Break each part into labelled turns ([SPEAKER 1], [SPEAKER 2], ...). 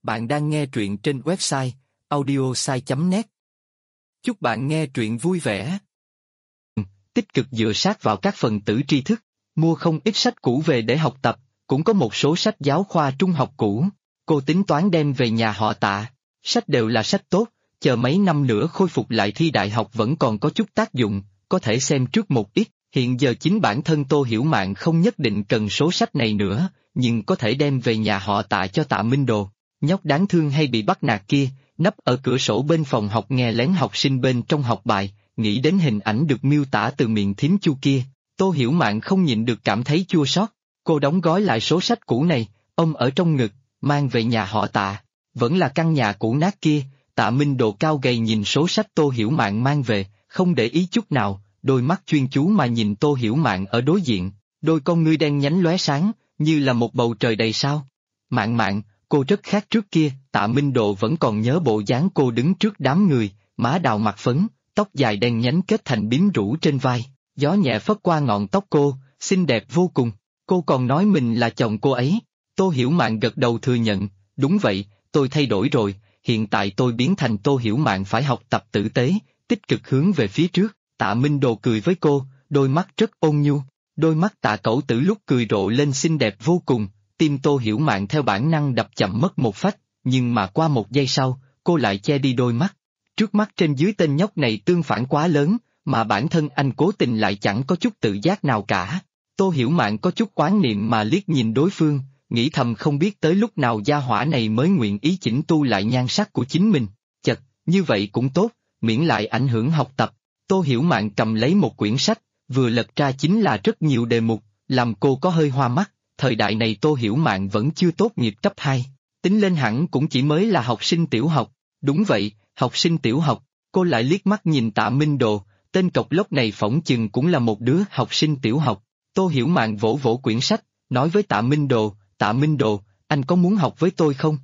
[SPEAKER 1] Bạn đang nghe truyện trên website audiosai.net. Chúc bạn nghe truyện vui vẻ. Tích cực dựa sát vào các phần tử tri thức, mua không ít sách cũ về để học tập, cũng có một số sách giáo khoa trung học cũ. Cô tính toán đem về nhà họ Tạ. Sách đều là sách tốt, chờ mấy năm nữa khôi phục lại thi đại học vẫn còn có chút tác dụng, có thể xem trước một ít. Hiện giờ chính bản thân Tô Hiểu Mạn không nhất định cần số sách này nữa, nhưng có thể đem về nhà họ Tạ cho Tạ Minh Đồ. Nhóc đáng thương hay bị bắt nạt kia, nấp ở cửa sổ bên phòng học nghe lén học sinh bên trong học bài, nghĩ đến hình ảnh được miêu tả từ miệng thím Chu kia, Tô Hiểu Mạn không nhịn được cảm thấy chua xót. Cô đóng gói lại số sách cũ này, ôm ở trong ngực, mang về nhà họ Tạ. Vẫn là căn nhà cũ nát kia, Tạ Minh Đồ cao gầy nhìn số sách Tô Hiểu Mạn mang về, không để ý chút nào, đôi mắt chuyên chú mà nhìn Tô Hiểu Mạn ở đối diện, đôi con ngươi đen nhánh lóe sáng, như là một bầu trời đầy sao. Mạn Mạn, cô rất khác trước kia. Tạ Minh Độ vẫn còn nhớ bộ dáng cô đứng trước đám người, má đào mặt phấn, tóc dài đen nhánh kết thành bím rũ trên vai, gió nhẹ phất qua ngọn tóc cô, xinh đẹp vô cùng. Cô còn nói mình là chồng cô ấy. Tô Hiểu Mạn gật đầu thừa nhận, đúng vậy, tôi thay đổi rồi, hiện tại tôi biến thành Tô Hiểu Mạn phải học tập tử tế, tích cực hướng về phía trước. Tạ Minh Đồ cười với cô, đôi mắt rất ôn nhu, đôi mắt Tạ Cẩu Tử lúc cười rộ lên xinh đẹp vô cùng. Tim Tô Hiểu Mạn theo bản năng đập chậm mất một phách, nhưng mà qua một giây sau, cô lại che đi đôi mắt. Trước mắt trên dưới tên nhóc này tương phản quá lớn, mà bản thân anh cố tình lại chẳng có chút tự giác nào cả. Tô Hiểu Mạn có chút oán niệm mà liếc nhìn đối phương, nghĩ thầm không biết tới lúc nào gia hỏa này mới nguyện ý chỉnh tu lại nhan sắc của chính mình. Chật, như vậy cũng tốt, miễn lại ảnh hưởng học tập. Tô Hiểu Mạn cầm lấy một quyển sách, vừa lật ra chính là rất nhiều đề mục, làm cô có hơi hoa mắt. Thời đại này Tô Hiểu Mạn vẫn chưa tốt nghiệp cấp 2, tính lên hẳn cũng chỉ mới là học sinh tiểu học. Đúng vậy, học sinh tiểu học. Cô lại liếc mắt nhìn Tạ Minh Đồ, tên cộc lốc này phỏng chừng cũng là một đứa học sinh tiểu học. Tô Hiểu Mạn vỗ vỗ quyển sách, nói với Tạ Minh Đồ, Tạ Minh Đồ, anh có muốn học với tôi không?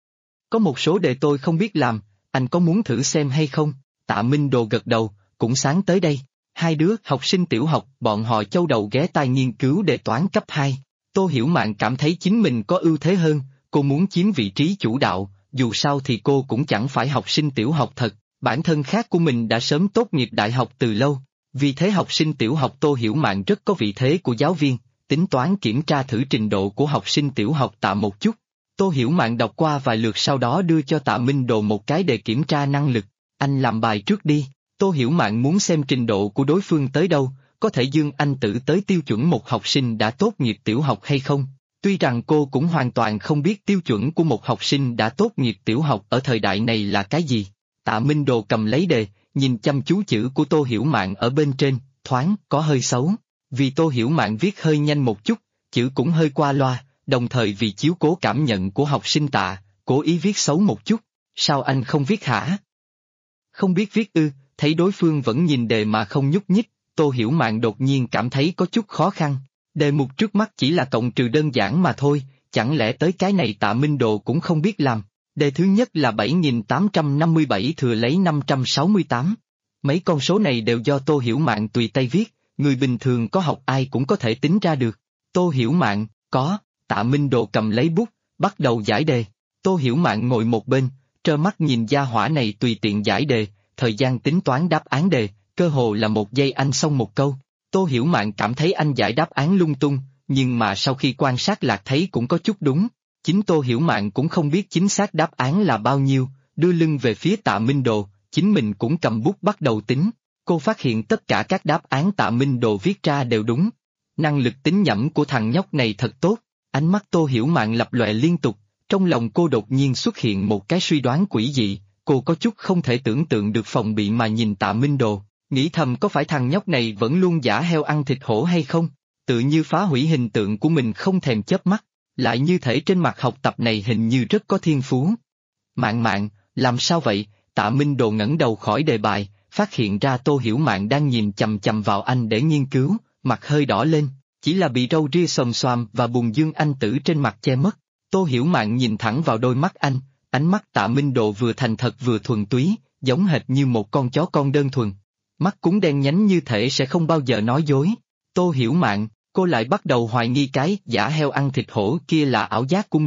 [SPEAKER 1] Có một số đề tôi không biết làm, anh có muốn thử xem hay không? Tạ Minh Đồ gật đầu, cũng sáng tới đây. Hai đứa học sinh tiểu học, bọn họ châu đầu ghé tai nghiên cứu đề toán cấp 2. Tô Hiểu Mạn cảm thấy chính mình có ưu thế hơn, cô muốn chiếm vị trí chủ đạo, dù sao thì cô cũng chẳng phải học sinh tiểu học thật, bản thân khác của mình đã sớm tốt nghiệp đại học từ lâu, vì thế học sinh tiểu học Tô Hiểu Mạn rất có vị thế của giáo viên, tính toán kiểm tra thử trình độ của học sinh tiểu học Tạ một chút. Tô Hiểu Mạn đọc qua vài lượt sau đó đưa cho Tạ Minh Đồ một cái đề kiểm tra năng lực, anh làm bài trước đi. Tô Hiểu Mạn muốn xem trình độ của đối phương tới đâu, có thể dương anh tử tới tiêu chuẩn một học sinh đã tốt nghiệp tiểu học hay không. Tuy rằng cô cũng hoàn toàn không biết tiêu chuẩn của một học sinh đã tốt nghiệp tiểu học ở thời đại này là cái gì. Tạ Minh Đồ cầm lấy đề, nhìn chăm chú chữ của Tô Hiểu Mạn ở bên trên, thoáng có hơi xấu. Vì Tô Hiểu Mạn viết hơi nhanh một chút, chữ cũng hơi qua loa, đồng thời vì chiếu cố cảm nhận của học sinh Tạ, cố ý viết xấu một chút. Sao anh không viết hả? Không biết viết ư? Thấy đối phương vẫn nhìn đề mà không nhúc nhích, Tô Hiểu Mạn đột nhiên cảm thấy có chút khó khăn. Đề mục trước mắt chỉ là cộng trừ đơn giản mà thôi, chẳng lẽ tới cái này Tạ Minh Đồ cũng không biết làm. Đề thứ nhất là 7.857 thừa lấy 568. Mấy con số này đều do Tô Hiểu Mạn tùy tay viết, người bình thường có học ai cũng có thể tính ra được. Tô Hiểu Mạn, có. Tạ Minh Đồ cầm lấy bút, bắt đầu giải đề. Tô Hiểu Mạn ngồi một bên, trơ mắt nhìn gia hỏa này tùy tiện giải đề, thời gian tính toán đáp án đề, cơ hồ là một giây anh xong một câu. Tô Hiểu Mạn cảm thấy anh giải đáp án lung tung, nhưng mà sau khi quan sát lạc thấy cũng có chút đúng. Chính Tô Hiểu Mạn cũng không biết chính xác đáp án là bao nhiêu, đưa lưng về phía Tạ Minh Đồ, chính mình cũng cầm bút bắt đầu tính. Cô phát hiện tất cả các đáp án Tạ Minh Đồ viết ra đều đúng. Năng lực tính nhẩm của thằng nhóc này thật tốt. Ánh mắt Tô Hiểu Mạn lập lòe liên tục, trong lòng cô đột nhiên xuất hiện một cái suy đoán quỷ dị. Cô có chút không thể tưởng tượng được phòng bị mà nhìn Tạ Minh Đồ, nghĩ thầm có phải thằng nhóc này vẫn luôn giả heo ăn thịt hổ hay không, tự như phá hủy hình tượng của mình không thèm chớp mắt, lại như thể trên mặt học tập này hình như rất có thiên phú. Mạn Mạn, làm sao vậy? Tạ Minh Đồ ngẩng đầu khỏi đề bài, phát hiện ra Tô Hiểu Mạn đang nhìn chằm chằm vào anh để nghiên cứu, mặt hơi đỏ lên, chỉ là bị râu ria xồm xoàm và bùn dương anh tử trên mặt che mất. Tô Hiểu Mạn nhìn thẳng vào đôi mắt anh. Ánh mắt Tạ Minh Đồ vừa thành thật vừa thuần túy, giống hệt như một con chó con đơn thuần. Mắt cúng đen nhánh như thể sẽ không bao giờ nói dối. Tô Hiểu Mạn, cô lại bắt đầu hoài nghi cái giả heo ăn thịt hổ kia là ảo giác của mình.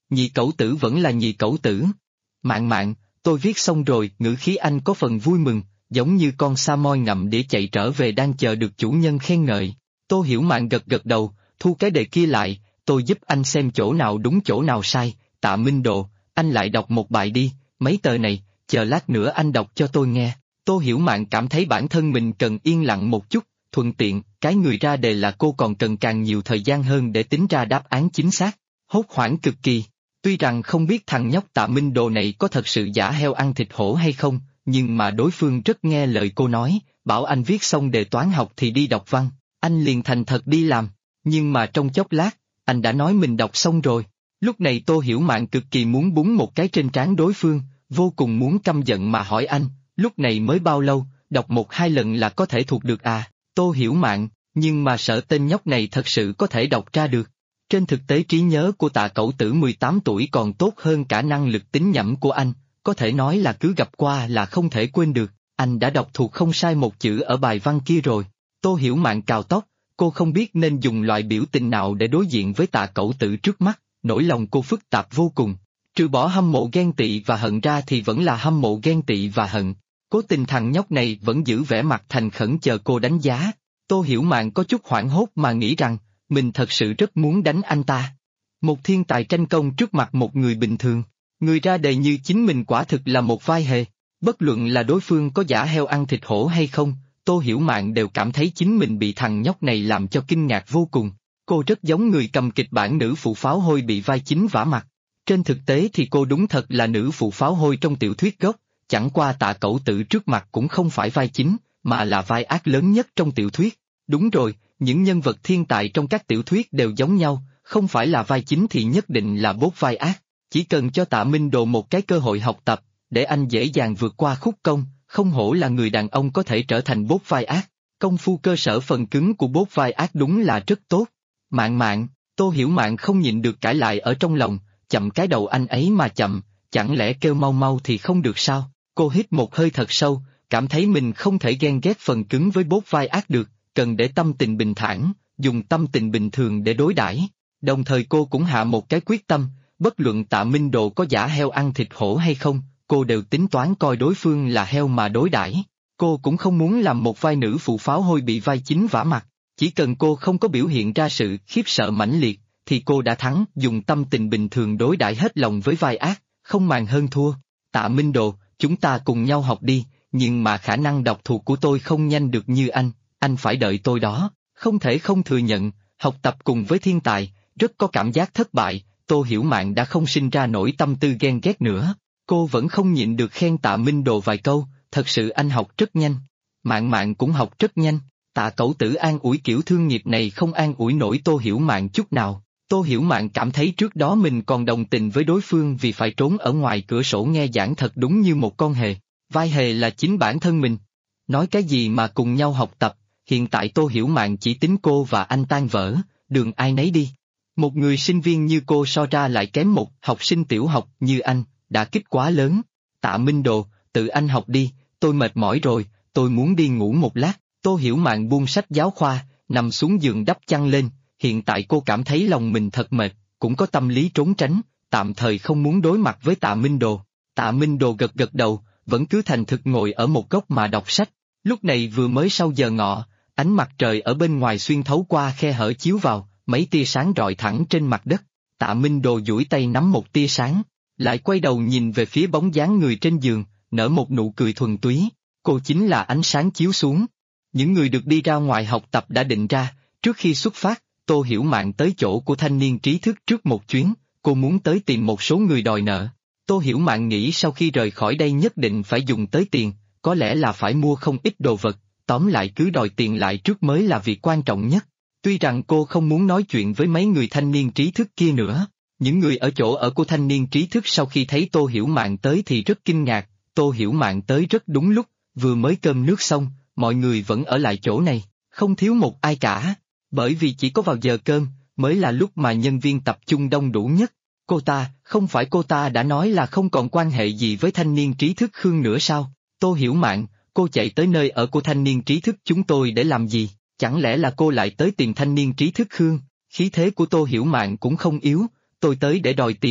[SPEAKER 1] nhị cẩu tử vẫn là nhị cẩu tử. Mạn Mạn, tôi viết xong rồi, ngữ khí anh có phần vui mừng, giống như con sa moi ngậm đĩa chạy trở về đang chờ được chủ nhân khen ngợi. Tô Hiểu Mạn gật gật đầu, thu cái đề kia lại, tôi giúp anh xem chỗ nào đúng chỗ nào sai. Tạ Minh Đồ, anh lại đọc một bài đi, mấy tờ này, chờ lát nữa anh đọc cho tôi nghe. Tô Hiểu Mạn cảm thấy bản thân mình cần yên lặng một chút, thuận tiện, cái người ra đề là cô còn cần càng nhiều thời gian hơn để tính ra đáp án chính xác. Hốt hoảng cực kỳ. Tuy rằng không biết thằng nhóc Tạ Minh Đồ này có thật sự giả heo ăn thịt hổ hay không, nhưng mà đối phương rất nghe lời cô nói, bảo anh viết xong đề toán học thì đi đọc văn, anh liền thành thật đi làm. Nhưng mà trong chốc lát, anh đã nói mình đọc xong rồi. Lúc này Tô Hiểu Mạn cực kỳ muốn búng một cái trên trán đối phương, vô cùng muốn căm giận mà hỏi anh, lúc này mới bao lâu, đọc một hai lần là có thể thuộc được à? Tô Hiểu Mạn, nhưng mà sợ tên nhóc này thật sự có thể đọc ra được. Trên thực tế trí nhớ của Tạ Cẩu Tử 18 tuổi còn tốt hơn cả năng lực tính nhẩm của anh, có thể nói là cứ gặp qua là không thể quên được, anh đã đọc thuộc không sai một chữ ở bài văn kia rồi. Tô Hiểu Mạn cào tóc, cô không biết nên dùng loại biểu tình nào để đối diện với Tạ Cẩu Tử trước mắt, nỗi lòng cô phức tạp vô cùng. Trừ bỏ hâm mộ ghen tị và hận ra thì vẫn là hâm mộ ghen tị và hận. Cố tình thằng nhóc này vẫn giữ vẻ mặt thành khẩn chờ cô đánh giá. Tô Hiểu Mạn có chút hoảng hốt mà nghĩ rằng, mình thật sự rất muốn đánh anh ta. Một thiên tài tranh công trước mặt một người bình thường, người ra đề như chính mình quả thực là một vai hề. Bất luận là đối phương có giả heo ăn thịt hổ hay không, Tô Hiểu Mạn đều cảm thấy chính mình bị thằng nhóc này làm cho kinh ngạc vô cùng. Cô rất giống người cầm kịch bản nữ phụ pháo hôi bị vai chính vả mặt. Trên thực tế thì cô đúng thật là nữ phụ pháo hôi trong tiểu thuyết gốc, chẳng qua Tạ Cẩu Tử trước mặt cũng không phải vai chính, mà là vai ác lớn nhất trong tiểu thuyết. Đúng rồi, những nhân vật thiên tài trong các tiểu thuyết đều giống nhau, không phải là vai chính thì nhất định là bốt vai ác. Chỉ cần cho Tạ Minh Đồ một cái cơ hội học tập, để anh dễ dàng vượt qua khúc công, không hổ là người đàn ông có thể trở thành bốt vai ác. Công phu cơ sở phần cứng của bốt vai ác đúng là rất tốt. Mạn Mạn, Tô Hiểu Mạn không nhịn được cãi lại ở trong lòng, chậm cái đầu anh ấy mà chậm, chẳng lẽ kêu mau mau thì không được sao? Cô hít một hơi thật sâu, cảm thấy mình không thể ghen ghét phần cứng với bốt vai ác được, cần để tâm tình bình thản, dùng tâm tình bình thường để đối đãi. Đồng thời cô cũng hạ một cái quyết tâm, bất luận Tạ Minh Đồ có giả heo ăn thịt hổ hay không, cô đều tính toán coi đối phương là heo mà đối đãi. Cô cũng không muốn làm một vai nữ phụ pháo hôi bị vai chính vả mặt, chỉ cần cô không có biểu hiện ra sự khiếp sợ mãnh liệt, thì cô đã thắng. Dùng tâm tình bình thường đối đãi hết lòng với vai ác, không màng hơn thua. Tạ Minh Đồ, chúng ta cùng nhau học đi, nhưng mà khả năng đọc thuộc của tôi không nhanh được như anh phải đợi tôi đó. Không thể không thừa nhận, học tập cùng với thiên tài, rất có cảm giác thất bại. Tô Hiểu Mạn đã không sinh ra nổi tâm tư ghen ghét nữa, cô vẫn không nhịn được khen Tạ Minh Đồ vài câu, thật sự anh học rất nhanh. Mạn Mạn cũng học rất nhanh. Tạ Cẩu Tử an ủi kiểu thương nghiệp này không an ủi nổi Tô Hiểu Mạn chút nào. Tô Hiểu Mạn cảm thấy trước đó mình còn đồng tình với đối phương vì phải trốn ở ngoài cửa sổ nghe giảng thật đúng như một con hề. Vai hề là chính bản thân mình. Nói cái gì mà cùng nhau học tập, hiện tại Tô Hiểu Mạn chỉ tính cô và anh tan vỡ, đường ai nấy đi. Một người sinh viên như cô so ra lại kém một học sinh tiểu học như anh, đã kích quá lớn. Tạ Minh Đồ, tự anh học đi, tôi mệt mỏi rồi, tôi muốn đi ngủ một lát. Tô Hiểu Mạn buông sách giáo khoa, nằm xuống giường đắp chăn lên, hiện tại cô cảm thấy lòng mình thật mệt, cũng có tâm lý trốn tránh, tạm thời không muốn đối mặt với Tạ Minh Đồ. Tạ Minh Đồ gật gật đầu, vẫn cứ thành thực ngồi ở một góc mà đọc sách. Lúc này vừa mới sau giờ ngọ, ánh mặt trời ở bên ngoài xuyên thấu qua khe hở chiếu vào, mấy tia sáng rọi thẳng trên mặt đất. Tạ Minh Đồ duỗi tay nắm một tia sáng, lại quay đầu nhìn về phía bóng dáng người trên giường, nở một nụ cười thuần túy. Cô chính là ánh sáng chiếu xuống. Những người được đi ra ngoài học tập đã định ra, trước khi xuất phát, Tô Hiểu Mạn tới chỗ của thanh niên trí thức trước một chuyến, cô muốn tới tìm một số người đòi nợ. Tô Hiểu Mạn nghĩ sau khi rời khỏi đây nhất định phải dùng tới tiền, có lẽ là phải mua không ít đồ vật, tóm lại cứ đòi tiền lại trước mới là việc quan trọng nhất. Tuy rằng cô không muốn nói chuyện với mấy người thanh niên trí thức kia nữa, những người ở chỗ ở của thanh niên trí thức sau khi thấy Tô Hiểu Mạn tới thì rất kinh ngạc. Tô Hiểu Mạn tới rất đúng lúc, vừa mới cơm nước xong, mọi người vẫn ở lại chỗ này, không thiếu một ai cả, bởi vì chỉ có vào giờ cơm, mới là lúc mà nhân viên tập trung đông đủ nhất. Không phải cô ta đã nói là không còn quan hệ gì với thanh niên trí thức Khương nữa sao? Tô Hiểu Mạn, cô chạy tới nơi ở của thanh niên trí thức chúng tôi để làm gì? Chẳng lẽ là cô lại tới tìm thanh niên trí thức Khương? Khí thế của Tô Hiểu Mạn cũng không yếu, tôi tới để đòi tiền,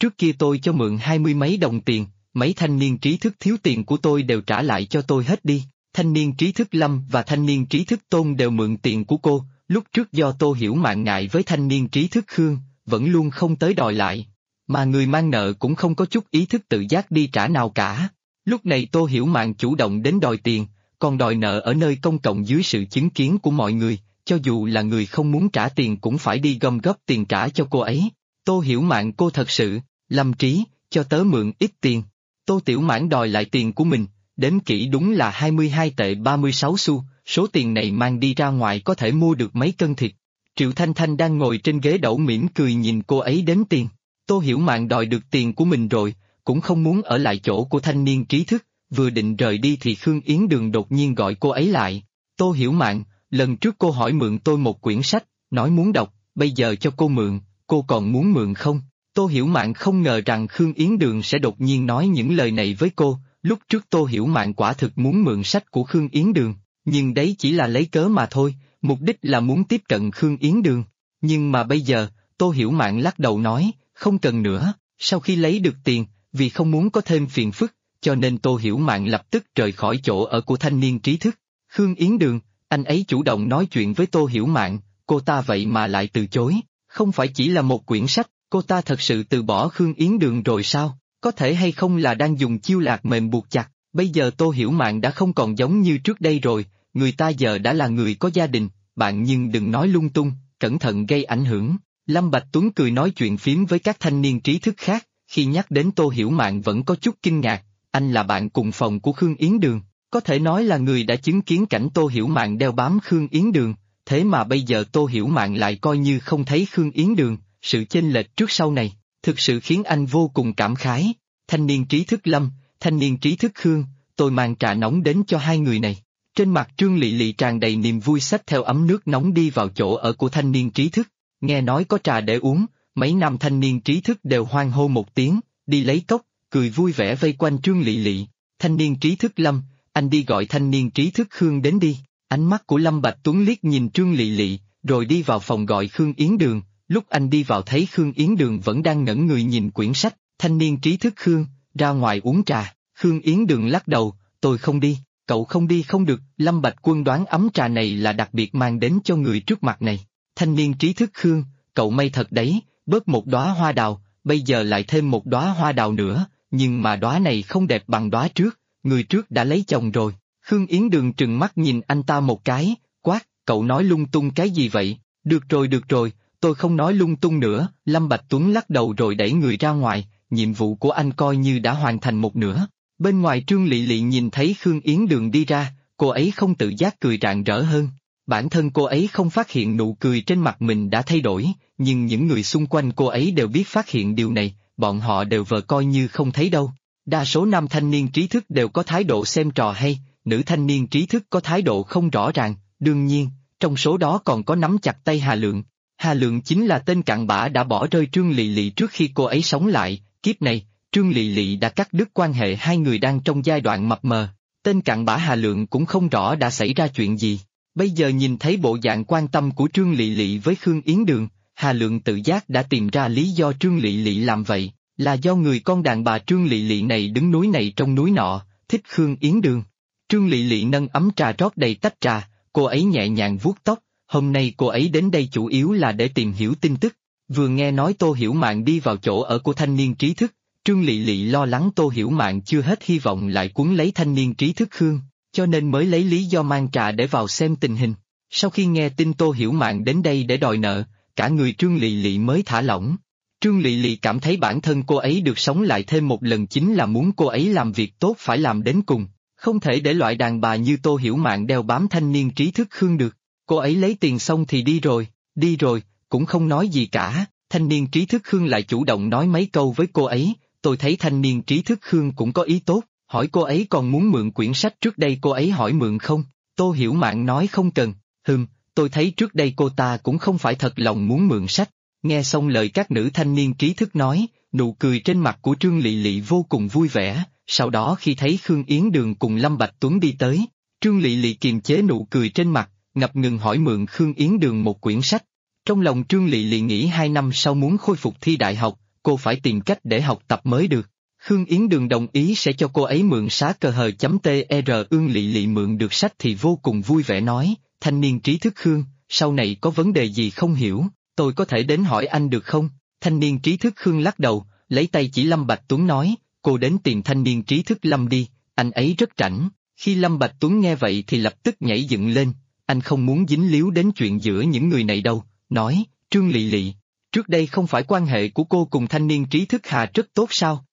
[SPEAKER 1] trước kia tôi cho mượn 20 mấy đồng tiền, mấy thanh niên trí thức thiếu tiền của tôi đều trả lại cho tôi hết đi. Thanh niên trí thức Lâm và thanh niên trí thức Tôn đều mượn tiền của cô, lúc trước do Tô Hiểu Mạn ngại với thanh niên trí thức Khương, vẫn luôn không tới đòi lại. Mà người mang nợ cũng không có chút ý thức tự giác đi trả nào cả. Lúc này Tô Hiểu Mạn chủ động đến đòi tiền, còn đòi nợ ở nơi công cộng dưới sự chứng kiến của mọi người, cho dù là người không muốn trả tiền cũng phải đi gom góp tiền trả cho cô ấy. Tô Hiểu Mạn cô thật sự, Lâm Trí, cho tớ mượn ít tiền. Tô Tiểu Mãn đòi lại tiền của mình, đếm kỹ đúng là 22 tệ 36 xu, số tiền này mang đi ra ngoài có thể mua được mấy cân thịt. Triệu Thanh Thanh đang ngồi trên ghế đẩu mỉm cười nhìn cô ấy đếm tiền. Tô Hiểu Mạn đòi được tiền của mình rồi, cũng không muốn ở lại chỗ của thanh niên trí thức, vừa định rời đi thì Khương Yến Đường đột nhiên gọi cô ấy lại. Tô Hiểu Mạn, lần trước cô hỏi mượn tôi một quyển sách, nói muốn đọc, bây giờ cho cô mượn, cô còn muốn mượn không? Tô Hiểu Mạn không ngờ rằng Khương Yến Đường sẽ đột nhiên nói những lời này với cô, lúc trước Tô Hiểu Mạn quả thực muốn mượn sách của Khương Yến Đường, nhưng đấy chỉ là lấy cớ mà thôi, mục đích là muốn tiếp cận Khương Yến Đường. Nhưng mà bây giờ, Tô Hiểu Mạn lắc đầu nói, không cần nữa, sau khi lấy được tiền, vì không muốn có thêm phiền phức, cho nên Tô Hiểu Mạn lập tức rời khỏi chỗ ở của thanh niên trí thức. Khương Yến Đường, anh ấy chủ động nói chuyện với Tô Hiểu Mạn, cô ta vậy mà lại từ chối, không phải chỉ là một quyển sách, cô ta thật sự từ bỏ Khương Yến Đường rồi sao? Có thể hay không là đang dùng chiêu lạc mềm buộc chặt, bây giờ Tô Hiểu Mạn đã không còn giống như trước đây rồi, người ta giờ đã là người có gia đình, bạn nhưng đừng nói lung tung, cẩn thận gây ảnh hưởng. Lâm Bạch Tuấn cười nói chuyện phím với các thanh niên trí thức khác, khi nhắc đến Tô Hiểu Mạn vẫn có chút kinh ngạc, anh là bạn cùng phòng của Khương Yến Đường, có thể nói là người đã chứng kiến cảnh Tô Hiểu Mạn đeo bám Khương Yến Đường, thế mà bây giờ Tô Hiểu Mạn lại coi như không thấy Khương Yến Đường, sự chênh lệch trước sau này, thực sự khiến anh vô cùng cảm khái. Thanh niên trí thức Lâm, thanh niên trí thức Khương, tôi mang trà nóng đến cho hai người này. Trên mặt Trương Lị Lị tràn đầy niềm vui xách theo ấm nước nóng đi vào chỗ ở của thanh niên trí thức, nghe nói có trà để uống, mấy nam thanh niên trí thức đều hoan hô một tiếng, đi lấy cốc, cười vui vẻ vây quanh Trương Lị Lị. Thanh niên trí thức Lâm, anh đi gọi thanh niên trí thức Khương đến đi. Ánh mắt của Lâm Bạch Tuấn liếc nhìn Trương Lị Lị, rồi đi vào phòng gọi Khương Yến Đường. Lúc anh đi vào thấy Khương Yến Đường vẫn đang ngẩn người nhìn quyển sách, thanh niên trí thức Khương, ra ngoài uống trà. Khương Yến Đường lắc đầu, tôi không đi, cậu không đi không được, Lâm Bạch Quân đoán ấm trà này là đặc biệt mang đến cho người trước mặt này. Thanh niên trí thức Khương, cậu may thật đấy, bớt một đóa hoa đào, bây giờ lại thêm một đóa hoa đào nữa, nhưng mà đóa này không đẹp bằng đóa trước, người trước đã lấy chồng rồi. Khương Yến Đường trừng mắt nhìn anh ta một cái, quát, cậu nói lung tung cái gì vậy? Được rồi, tôi không nói lung tung nữa. Lâm Bạch Tuấn lắc đầu rồi đẩy người ra ngoài, nhiệm vụ của anh coi như đã hoàn thành một nửa. Bên ngoài Trương Lị Lị nhìn thấy Khương Yến Đường đi ra, cô ấy không tự giác cười rạng rỡ hơn. Bản thân cô ấy không phát hiện nụ cười trên mặt mình đã thay đổi, nhưng những người xung quanh cô ấy đều biết phát hiện điều này, bọn họ đều vờ coi như không thấy đâu. Đa số nam thanh niên trí thức đều có thái độ xem trò hay, nữ thanh niên trí thức có thái độ không rõ ràng, đương nhiên, trong số đó còn có nắm chặt tay Hà Lượng. Hà Lượng chính là tên cặn bã đã bỏ rơi Trương Lị Lị trước khi cô ấy sống lại, kiếp này, Trương Lị Lị đã cắt đứt quan hệ hai người đang trong giai đoạn mập mờ. Tên cặn bã Hà Lượng cũng không rõ đã xảy ra chuyện gì. Bây giờ nhìn thấy bộ dạng quan tâm của Trương Lị Lị với Khương Yến Đường, Hà Lượng tự giác đã tìm ra lý do Trương Lị Lị làm vậy, là do người con đàn bà Trương Lị Lị này đứng núi này trong núi nọ, thích Khương Yến Đường. Trương Lị Lị nâng ấm trà rót đầy tách trà, cô ấy nhẹ nhàng vuốt tóc, hôm nay cô ấy đến đây chủ yếu là để tìm hiểu tin tức. Vừa nghe nói Tô Hiểu Mạn đi vào chỗ ở của thanh niên trí thức, Trương Lị Lị lo lắng Tô Hiểu Mạn chưa hết hy vọng lại cuốn lấy thanh niên trí thức Khương, cho nên mới lấy lý do mang trà để vào xem tình hình. Sau khi nghe tin Tô Hiểu Mạn đến đây để đòi nợ, cả người Trương Lị Lị mới thả lỏng. Trương Lị Lị cảm thấy bản thân cô ấy được sống lại thêm một lần chính là muốn cô ấy làm việc tốt phải làm đến cùng, không thể để loại đàn bà như Tô Hiểu Mạn đeo bám thanh niên trí thức Khương được. Cô ấy lấy tiền xong thì đi rồi, cũng không nói gì cả. Thanh niên trí thức Khương lại chủ động nói mấy câu với cô ấy, tôi thấy thanh niên trí thức Khương cũng có ý tốt, hỏi cô ấy còn muốn mượn quyển sách trước đây cô ấy hỏi mượn không? Tô Hiểu Mạn nói không cần, tôi thấy trước đây cô ta cũng không phải thật lòng muốn mượn sách. Nghe xong lời các nữ thanh niên trí thức nói, nụ cười trên mặt của Trương Lị Lị vô cùng vui vẻ, sau đó khi thấy Khương Yến Đường cùng Lâm Bạch Tuấn đi tới, Trương Lị Lị kiềm chế nụ cười trên mặt, ngập ngừng hỏi mượn Khương Yến Đường một quyển sách. Trong lòng Trương Lị Lị nghĩ 2 năm sau muốn khôi phục thi đại học, cô phải tìm cách để học tập mới được. Khương Yến Đường đồng ý sẽ cho cô ấy mượn xá cờ hờ.tr. Ương Lị Lị mượn được sách thì vô cùng vui vẻ nói, thanh niên trí thức Khương, sau này có vấn đề gì không hiểu, tôi có thể đến hỏi anh được không? Thanh niên trí thức Khương lắc đầu, lấy tay chỉ Lâm Bạch Tuấn nói, cô đến tìm thanh niên trí thức Lâm đi, anh ấy rất rảnh. Khi Lâm Bạch Tuấn nghe vậy thì lập tức nhảy dựng lên, anh không muốn dính líu đến chuyện giữa những người này đâu, nói, Trương Lị Lị, trước đây không phải quan hệ của cô cùng thanh niên trí thức Hà rất tốt sao?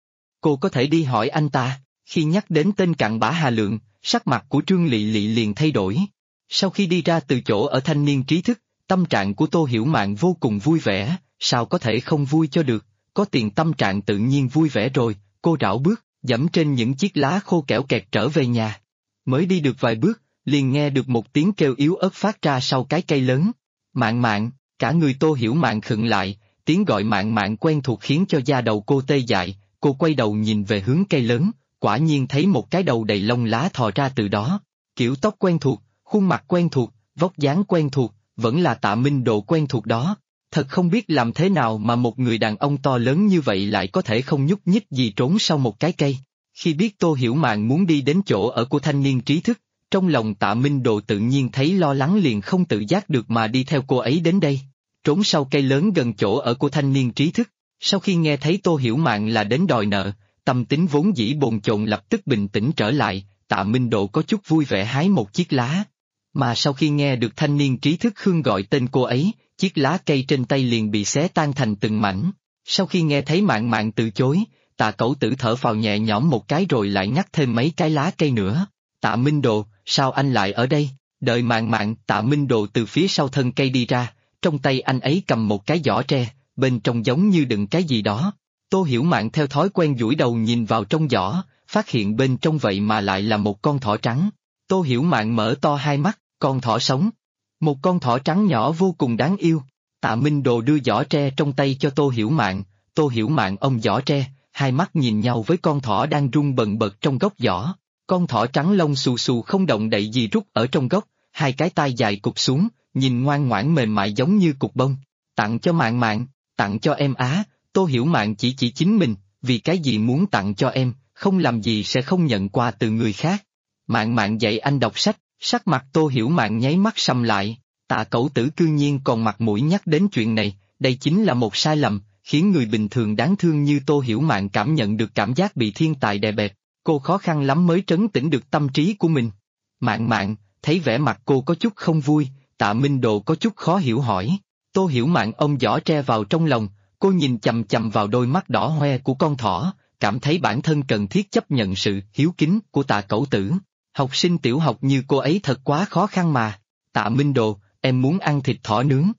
[SPEAKER 1] Cô có thể đi hỏi anh ta. Khi nhắc đến tên cặn bã Hà Lượng, sắc mặt của Trương Lị Lị liền thay đổi. Sau khi đi ra từ chỗ ở thanh niên trí thức, tâm trạng của Tô Hiểu Mạn vô cùng vui vẻ, sao có thể không vui cho được, có tiền tâm trạng tự nhiên vui vẻ rồi, cô rảo bước, dẫm trên những chiếc lá khô kẻo kẹt trở về nhà. Mới đi được vài bước, liền nghe được một tiếng kêu yếu ớt phát ra sau cái cây lớn. Mạn Mạn, cả người Tô Hiểu Mạn khựng lại, tiếng gọi Mạn Mạn quen thuộc khiến cho da đầu cô tê dại, cô quay đầu nhìn về hướng cây lớn, quả nhiên thấy một cái đầu đầy lông lá thò ra từ đó. Kiểu tóc quen thuộc, khuôn mặt quen thuộc, vóc dáng quen thuộc, vẫn là Tạ Minh Độ quen thuộc đó. Thật không biết làm thế nào mà một người đàn ông to lớn như vậy lại có thể không nhúc nhích gì trốn sau một cái cây. Khi biết Tô Hiểu Mạn muốn đi đến chỗ ở của thanh niên trí thức, trong lòng Tạ Minh Độ tự nhiên thấy lo lắng liền không tự giác được mà đi theo cô ấy đến đây. Trốn sau cây lớn gần chỗ ở của thanh niên trí thức, sau khi nghe thấy Tô Hiểu Mạn là đến đòi nợ, tâm tính vốn dĩ bồn chồn lập tức bình tĩnh trở lại, Tạ Minh Độ có chút vui vẻ hái một chiếc lá. Mà sau khi nghe được thanh niên trí thức Khương gọi tên cô ấy, chiếc lá cây trên tay liền bị xé tan thành từng mảnh. Sau khi nghe thấy Mạn Mạn từ chối, Tạ Cẩu Tử thở phào nhẹ nhõm một cái rồi lại nhắc thêm mấy cái lá cây nữa. Tạ Minh Độ, sao anh lại ở đây? Đợi Mạn Mạn, Tạ Minh Độ từ phía sau thân cây đi ra, trong tay anh ấy cầm một cái giỏ tre, bên trong giống như đựng cái gì đó. Tô Hiểu Mạn theo thói quen duỗi đầu nhìn vào trong giỏ, phát hiện bên trong vậy mà lại là một con thỏ trắng. Tô Hiểu Mạn mở to hai mắt, con thỏ sống. Một con thỏ trắng nhỏ vô cùng đáng yêu. Tạ Minh Đồ đưa giỏ tre trong tay cho Tô Hiểu Mạn, Tô Hiểu Mạn ôm giỏ tre, hai mắt nhìn nhau với con thỏ đang rung bần bật trong góc giỏ. Con thỏ trắng lông xù xù không động đậy gì rút ở trong góc, hai cái tai dài cụp xuống, nhìn ngoan ngoãn mềm mại giống như cục bông. Tặng cho Mạn Mạn, tặng cho em á. Tô Hiểu Mạn chỉ chính mình, vì cái gì muốn tặng cho em, không làm gì sẽ không nhận quà từ người khác. Mạn Mạn dạy anh đọc sách, sắc mặt Tô Hiểu Mạn nháy mắt sầm lại, Tạ Cẩu Tử cư nhiên còn mặt mũi nhắc đến chuyện này, đây chính là một sai lầm, khiến người bình thường đáng thương như Tô Hiểu Mạn cảm nhận được cảm giác bị thiên tài đè bẹp, cô khó khăn lắm mới trấn tĩnh được tâm trí của mình. Mạn Mạn, thấy vẻ mặt cô có chút không vui, Tạ Minh Độ có chút khó hiểu hỏi. Tô Hiểu Mạn ôm giỏ tre vào trong lòng, cô nhìn chằm chằm vào đôi mắt đỏ hoe của con thỏ, cảm thấy bản thân cần thiết chấp nhận sự hiếu kính của Tạ Cẩu Tử. Học sinh tiểu học như cô ấy thật quá khó khăn mà. Tạ Minh Đồ, em muốn ăn thịt thỏ nướng.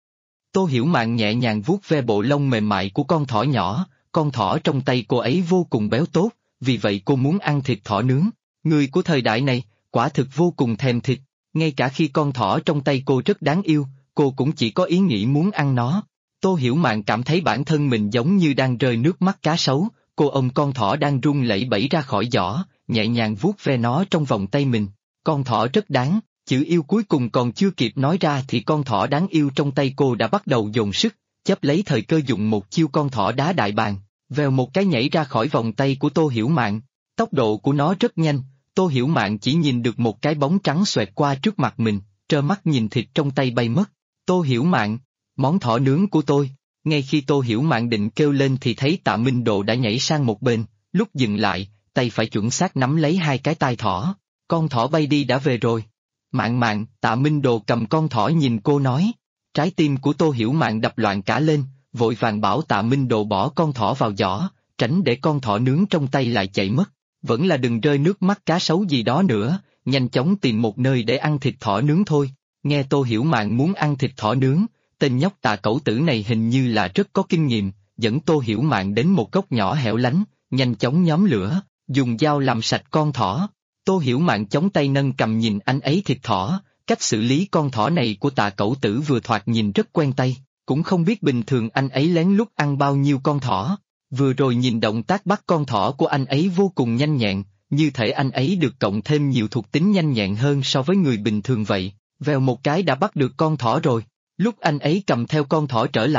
[SPEAKER 1] Tô Hiểu Mạn nhẹ nhàng vuốt ve bộ lông mềm mại của con thỏ nhỏ, con thỏ trong tay cô ấy vô cùng béo tốt, vì vậy cô muốn ăn thịt thỏ nướng. Người của thời đại này, quả thực vô cùng thèm thịt, ngay cả khi con thỏ trong tay cô rất đáng yêu, cô cũng chỉ có ý nghĩ muốn ăn nó. Tô Hiểu Mạn cảm thấy bản thân mình giống như đang rơi nước mắt cá sấu, cô ôm con thỏ đang run lẩy bẩy ra khỏi giỏ, nhẹ nhàng vuốt ve nó trong vòng tay mình. Con thỏ rất đáng, chữ yêu cuối cùng còn chưa kịp nói ra thì con thỏ đáng yêu trong tay cô đã bắt đầu dồn sức, chấp lấy thời cơ dùng một chiêu con thỏ đá đại bàng, vèo một cái nhảy ra khỏi vòng tay của Tô Hiểu Mạn. Tốc độ của nó rất nhanh, Tô Hiểu Mạn chỉ nhìn được một cái bóng trắng xoẹt qua trước mặt mình, trơ mắt nhìn thịt trong tay bay mất. Tô Hiểu Mạn, món thỏ nướng của tôi. Ngay khi Tô Hiểu Mạn định kêu lên thì thấy Tạ Minh Độ đã nhảy sang một bên, lúc dừng lại, tay phải chuẩn xác nắm lấy hai cái tai thỏ. Con thỏ bay đi đã về rồi. Mạn Mạn, Tạ Minh Độ cầm con thỏ nhìn cô nói. Trái tim của Tô Hiểu Mạn đập loạn cả lên, vội vàng bảo Tạ Minh Độ bỏ con thỏ vào giỏ, tránh để con thỏ nướng trong tay lại chạy mất. Vẫn là đừng rơi nước mắt cá sấu gì đó nữa, nhanh chóng tìm một nơi để ăn thịt thỏ nướng thôi. Nghe Tô Hiểu Mạn muốn ăn thịt thỏ nướng, tên nhóc Tạ Cẩu Tử này hình như là rất có kinh nghiệm, dẫn Tô Hiểu Mạn đến một góc nhỏ hẻo lánh, nhanh chóng nhóm lửa, dùng dao làm sạch con thỏ. Tô Hiểu Mạn chống tay nâng cầm nhìn anh ấy thịt thỏ, cách xử lý con thỏ này của Tạ Cẩu Tử vừa thoạt nhìn rất quen tay, cũng không biết bình thường anh ấy lén lút ăn bao nhiêu con thỏ. Vừa rồi nhìn động tác bắt con thỏ của anh ấy vô cùng nhanh nhẹn, như thể anh ấy được cộng thêm nhiều thuộc tính nhanh nhẹn hơn so với người bình thường vậy, vèo một cái đã bắt được con thỏ rồi. Lúc anh ấy cầm theo con thỏ trở lại,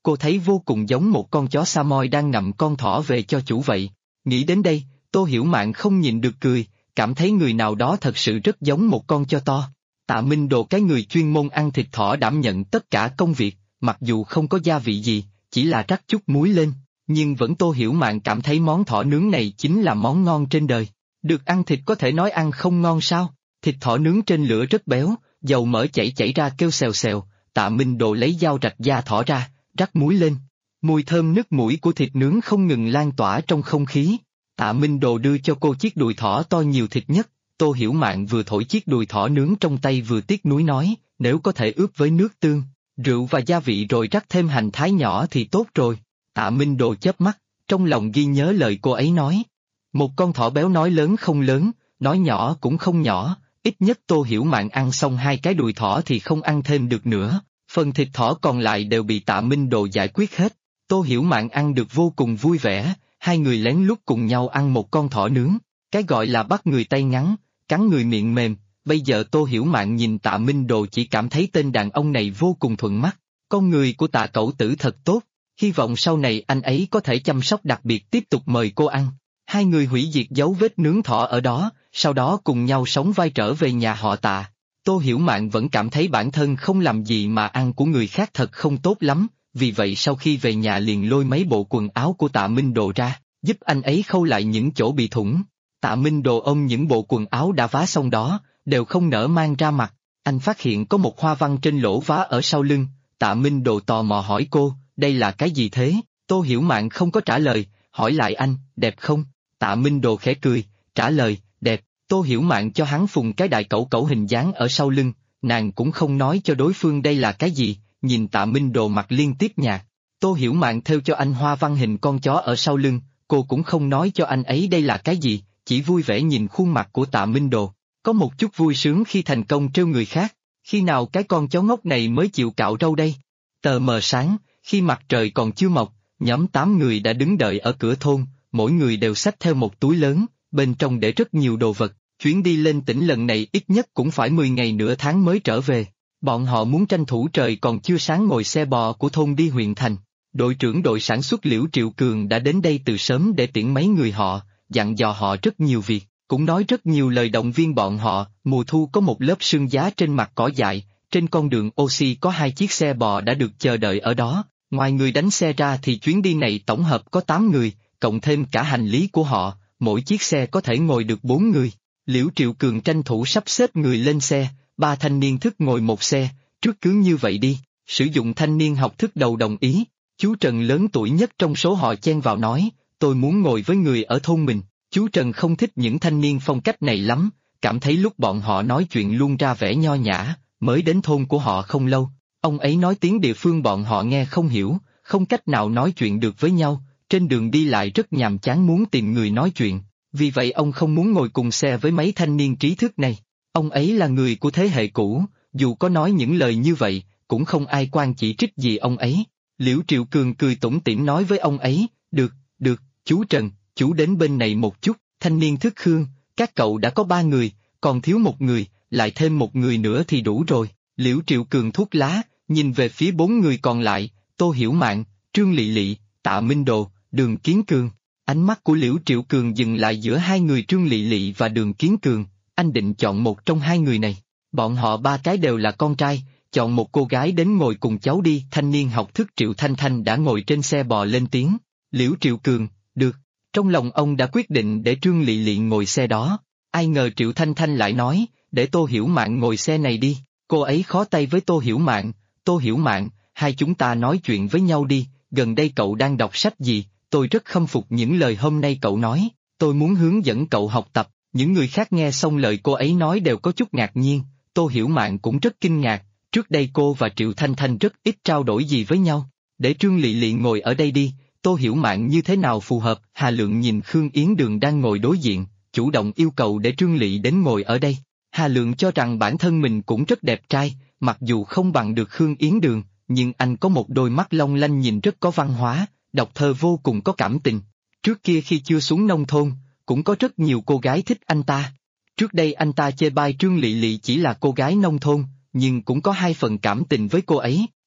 [SPEAKER 1] cô thấy vô cùng giống một con chó Samoy đang ngậm con thỏ về cho chủ vậy. Nghĩ đến đây, Tô Hiểu Mạn không nhìn được cười, cảm thấy người nào đó thật sự rất giống một con chó to. Tạ Minh Đồ, cái người chuyên môn ăn thịt thỏ đảm nhận tất cả công việc, mặc dù không có gia vị gì, chỉ là rắc chút muối lên, nhưng vẫn Tô Hiểu Mạn cảm thấy món thỏ nướng này chính là món ngon trên đời. Được ăn thịt có thể nói ăn không ngon sao? Thịt thỏ nướng trên lửa rất béo, dầu mỡ chảy ra kêu xèo xèo. Tạ Minh Đồ lấy dao rạch da thỏ ra, rắc muối lên. Mùi thơm nức mũi của thịt nướng không ngừng lan tỏa trong không khí. Tạ Minh Đồ đưa cho cô chiếc đùi thỏ to nhiều thịt nhất. Tô Hiểu Mạn vừa thổi chiếc đùi thỏ nướng trong tay vừa tiếc nuối nói, nếu có thể ướp với nước tương, rượu và gia vị rồi rắc thêm hành thái nhỏ thì tốt rồi. Tạ Minh Đồ chớp mắt, trong lòng ghi nhớ lời cô ấy nói. Một con thỏ béo nói lớn không lớn, nói nhỏ cũng không nhỏ, ít nhất Tô Hiểu Mạn ăn xong 2 cái đùi thỏ thì không ăn thêm được nữa, phần thịt thỏ còn lại đều bị Tạ Minh Đồ giải quyết hết. Tô Hiểu Mạn ăn được vô cùng vui vẻ, hai người lén lút cùng nhau ăn một con thỏ nướng, cái gọi là bắt người tay ngắn, cắn người miệng mềm. Bây giờ Tô Hiểu Mạn nhìn Tạ Minh Đồ chỉ cảm thấy tên đàn ông này vô cùng thuận mắt, con người của Tạ cẩu tử thật tốt, hy vọng sau này anh ấy có thể chăm sóc đặc biệt tiếp tục mời cô ăn. Hai người hủy diệt dấu vết nướng thỏ ở đó, sau đó cùng nhau sống vai trở về nhà họ Tạ. Tô Hiểu Mạn vẫn cảm thấy bản thân không làm gì mà ăn của người khác thật không tốt lắm, vì vậy sau khi về nhà liền lôi mấy bộ quần áo của Tạ Minh Đồ ra, giúp anh ấy khâu lại những chỗ bị thủng. Tạ Minh Đồ ôm những bộ quần áo đã vá xong đó, đều không nỡ mang ra mặt. Anh phát hiện có một hoa văn trên lỗ vá ở sau lưng. Tạ Minh Đồ tò mò hỏi cô, đây là cái gì thế? Tô Hiểu Mạn không có trả lời, hỏi lại anh, đẹp không? Tạ Minh Đồ khẽ cười, trả lời, đẹp. Tô Hiểu Mạn cho hắn phùng cái đại cẩu cẩu hình dáng ở sau lưng, nàng cũng không nói cho đối phương đây là cái gì, nhìn Tạ Minh Đồ mặt liên tiếp nhạt. Tô Hiểu Mạn thêu cho anh hoa văn hình con chó ở sau lưng, cô cũng không nói cho anh ấy đây là cái gì, chỉ vui vẻ nhìn khuôn mặt của Tạ Minh Đồ. Có một chút vui sướng khi thành công trêu người khác, khi nào cái con chó ngốc này mới chịu cạo râu đây? Tờ mờ sáng, khi mặt trời còn chưa mọc, nhóm 8 người đã đứng đợi ở cửa thôn, mỗi người đều xách theo một túi lớn, bên trong để rất nhiều đồ vật, chuyến đi lên tỉnh lần này ít nhất cũng phải 10 ngày nửa tháng mới trở về. Bọn họ muốn tranh thủ trời còn chưa sáng ngồi xe bò của thôn đi huyện thành. Đội trưởng đội sản xuất Liễu Triệu Cường đã đến đây từ sớm để tiễn mấy người họ, dặn dò họ rất nhiều việc, cũng nói rất nhiều lời động viên bọn họ. Mùa thu có một lớp sương giá trên mặt cỏ dại, trên con đường oxy có 2 chiếc xe bò đã được chờ đợi ở đó, ngoài người đánh xe ra thì chuyến đi này tổng hợp có 8 người, cộng thêm cả hành lý của họ, mỗi chiếc xe có thể ngồi được 4 người. Liễu Triệu Cường tranh thủ sắp xếp người lên xe, 3 thanh niên thức ngồi một xe, trước cứ như vậy đi, sử dụng thanh niên học thức đầu đồng ý. Chú Trần lớn tuổi nhất trong số họ chen vào nói, tôi muốn ngồi với người ở thôn mình. Chú Trần không thích những thanh niên phong cách này lắm, cảm thấy lúc bọn họ nói chuyện luôn ra vẻ nho nhã, mới đến thôn của họ không lâu. Ông ấy nói tiếng địa phương bọn họ nghe không hiểu, không cách nào nói chuyện được với nhau, trên đường đi lại rất nhàm chán muốn tìm người nói chuyện, vì vậy ông không muốn ngồi cùng xe với mấy thanh niên trí thức này. Ông ấy là người của thế hệ cũ, dù có nói những lời như vậy, cũng không ai quan chỉ trích gì ông ấy. Liễu Triệu Cường cười tủm tỉm nói với ông ấy, được, chú Trần, chú đến bên này một chút. Thanh niên thức Khương, các cậu đã có 3 người, còn thiếu một người, lại thêm một người nữa thì đủ rồi. Liễu Triệu Cường thuốc lá, nhìn về phía 4 người còn lại, Tô Hiểu Mạn, Trương Lị Lị, Tạ Minh Đồ, Đường Kiến Cường. Ánh mắt của Liễu Triệu Cường dừng lại giữa 2 người Trương Lị Lị và Đường Kiến Cường, anh định chọn một trong 2 người này. Bọn họ 3 cái đều là con trai, chọn một cô gái đến ngồi cùng cháu đi. Thanh niên học thức Triệu Thanh Thanh đã ngồi trên xe bò lên tiếng. Liễu Triệu Cường, được. Trong lòng ông đã quyết định để Trương Lị Lị ngồi xe đó. Ai ngờ Triệu Thanh Thanh lại nói, để Tô Hiểu Mạn ngồi xe này đi. Cô ấy khó tay với Tô Hiểu Mạn, hai chúng ta nói chuyện với nhau đi, gần đây cậu đang đọc sách gì, tôi rất khâm phục những lời hôm nay cậu nói, tôi muốn hướng dẫn cậu học tập. Những người khác nghe xong lời cô ấy nói đều có chút ngạc nhiên, Tô Hiểu Mạn cũng rất kinh ngạc, trước đây cô và Triệu Thanh Thanh rất ít trao đổi gì với nhau, để Trương Lị Lị ngồi ở đây đi. Tô Hiểu Mạn như thế nào phù hợp? Hà Lượng nhìn Khương Yến Đường đang ngồi đối diện, chủ động yêu cầu để Trương Lị đến ngồi ở đây. Hà Lượng cho rằng bản thân mình cũng rất đẹp trai, mặc dù không bằng được Khương Yến Đường, nhưng anh có một đôi mắt long lanh nhìn rất có văn hóa, đọc thơ vô cùng có cảm tình. Trước kia khi chưa xuống nông thôn, cũng có rất nhiều cô gái thích anh ta. Trước đây anh ta chê bai Trương Lị Lị chỉ là cô gái nông thôn, nhưng cũng có 2 phần cảm tình với cô ấy.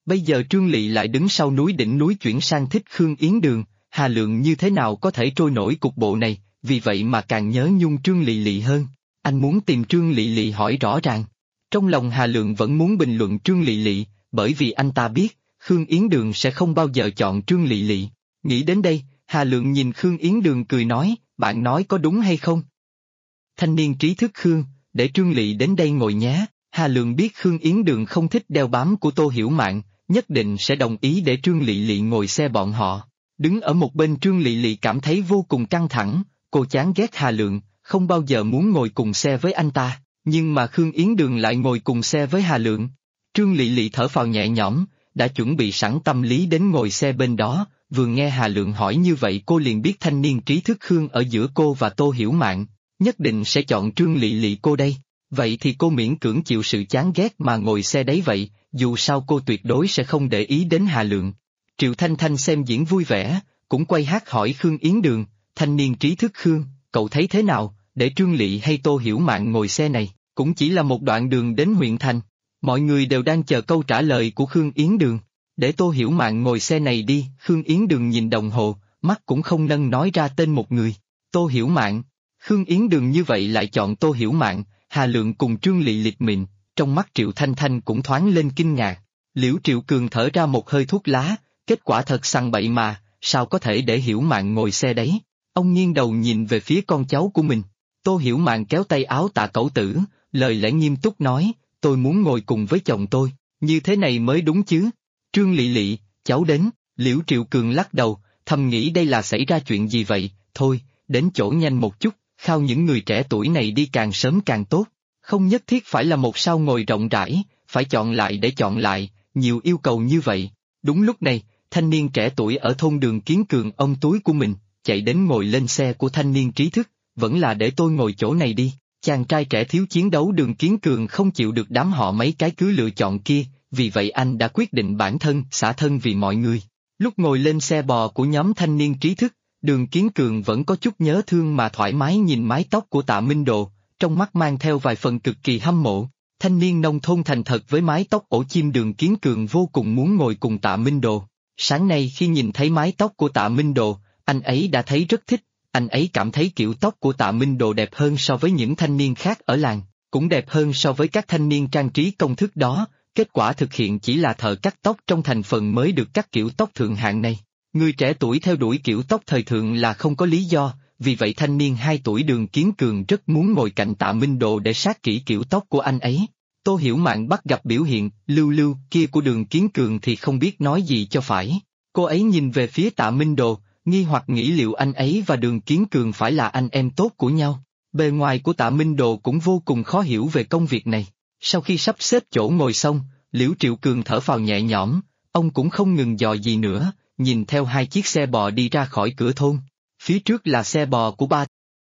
[SPEAKER 1] Bây giờ Trương Lị lại đứng sau núi đỉnh núi chuyển sang thích Khương Yến Đường, Hà Lượng như thế nào có thể trôi nổi cục bộ này, vì vậy mà càng nhớ nhung Trương Lị Lị hơn. Anh muốn tìm Trương Lị Lị hỏi rõ ràng. Trong lòng Hà Lượng vẫn muốn bình luận Trương Lị Lị, bởi vì anh ta biết, Khương Yến Đường sẽ không bao giờ chọn Trương Lị Lị. Nghĩ đến đây, Hà Lượng nhìn Khương Yến Đường cười nói, bạn nói có đúng hay không? Thanh niên trí thức Khương, để Trương Lị đến đây ngồi nhé. Hà Lượng biết Khương Yến Đường không thích đeo bám của Tô Hiểu Mạn, nhất định sẽ đồng ý để Trương Lị Lị ngồi xe bọn họ. Đứng ở một bên Trương Lị Lị cảm thấy vô cùng căng thẳng, cô chán ghét Hà Lượng, không bao giờ muốn ngồi cùng xe với anh ta, nhưng mà Khương Yến Đường lại ngồi cùng xe với Hà Lượng. Trương Lị Lị thở phào nhẹ nhõm, đã chuẩn bị sẵn tâm lý đến ngồi xe bên đó, vừa nghe Hà Lượng hỏi như vậy cô liền biết thanh niên trí thức Khương ở giữa cô và Tô Hiểu Mạn, nhất định sẽ chọn Trương Lị Lị cô đây. Vậy thì cô miễn cưỡng chịu sự chán ghét mà ngồi xe đấy vậy, dù sao cô tuyệt đối sẽ không để ý đến Hà Lượng. Triệu Thanh Thanh xem diễn vui vẻ, cũng quay hát hỏi Khương Yến Đường, thanh niên trí thức Khương, cậu thấy thế nào, để Trương Lị hay Tô Hiểu Mạn ngồi xe này, cũng chỉ là một đoạn đường đến huyện thành. Mọi người đều đang chờ câu trả lời của Khương Yến Đường. Để Tô Hiểu Mạn ngồi xe này đi, Khương Yến Đường nhìn đồng hồ, mắt cũng không nâng nói ra tên một người. Tô Hiểu Mạn. Khương Yến Đường như vậy lại chọn Tô Hiểu Mạn, Hà Lượng cùng Trương Lị liệt mịn, trong mắt Triệu Thanh Thanh cũng thoáng lên kinh ngạc. Liễu Triệu Cường thở ra một hơi thuốc lá, kết quả thật sằng bậy mà, sao có thể để Hiểu Mạn ngồi xe đấy? Ông nghiêng đầu nhìn về phía con cháu của mình. Tô Hiểu Mạn kéo tay áo Tạ Cẩu Tử, lời lẽ nghiêm túc nói, tôi muốn ngồi cùng với chồng tôi, như thế này mới đúng chứ. Trương Lị Lị, cháu đến, Liễu Triệu Cường lắc đầu, thầm nghĩ đây là xảy ra chuyện gì vậy, thôi, đến chỗ nhanh một chút, khao những người trẻ tuổi này đi càng sớm càng tốt, không nhất thiết phải là một sao ngồi rộng rãi, phải chọn lại để chọn lại, nhiều yêu cầu như vậy. Đúng lúc này, thanh niên trẻ tuổi ở thôn Đường Kiến Cường ông túi của mình, chạy đến ngồi lên xe của thanh niên trí thức, vẫn là để tôi ngồi chỗ này đi. Chàng trai trẻ thiếu chiến đấu Đường Kiến Cường không chịu được đám họ mấy cái cứ lựa chọn kia, vì vậy anh đã quyết định bản thân xả thân vì mọi người. Lúc ngồi lên xe bò của nhóm thanh niên trí thức, Đường Kiến Cường vẫn có chút nhớ thương mà thoải mái nhìn mái tóc của Tạ Minh Đồ, trong mắt mang theo vài phần cực kỳ hâm mộ. Thanh niên nông thôn thành thật với mái tóc ổ chim Đường Kiến Cường vô cùng muốn ngồi cùng Tạ Minh Đồ. Sáng nay khi nhìn thấy mái tóc của Tạ Minh Đồ, anh ấy đã thấy rất thích, anh ấy cảm thấy kiểu tóc của Tạ Minh Đồ đẹp hơn so với những thanh niên khác ở làng, cũng đẹp hơn so với các thanh niên trang trí công thức đó, kết quả thực hiện chỉ là thợ cắt tóc trong thành phần mới được cắt kiểu tóc thượng hạng này. Người trẻ tuổi theo đuổi kiểu tóc thời thượng là không có lý do, vì vậy thanh niên 2 tuổi Đường Kiến Cường rất muốn ngồi cạnh Tạ Minh Đồ để sát kỹ kiểu tóc của anh ấy. Tô Hiểu Mạn bắt gặp biểu hiện lưu lưu kia của Đường Kiến Cường thì không biết nói gì cho phải. Cô ấy nhìn về phía Tạ Minh Đồ, nghi hoặc nghĩ liệu anh ấy và Đường Kiến Cường phải là anh em tốt của nhau. Bề ngoài của Tạ Minh Đồ cũng vô cùng khó hiểu về công việc này. Sau khi sắp xếp chỗ ngồi xong, Liễu Triệu Cường thở phào nhẹ nhõm, ông cũng không ngừng dò gì nữa, nhìn theo 2 chiếc xe bò đi ra khỏi cửa thôn. Phía trước là xe bò của ba.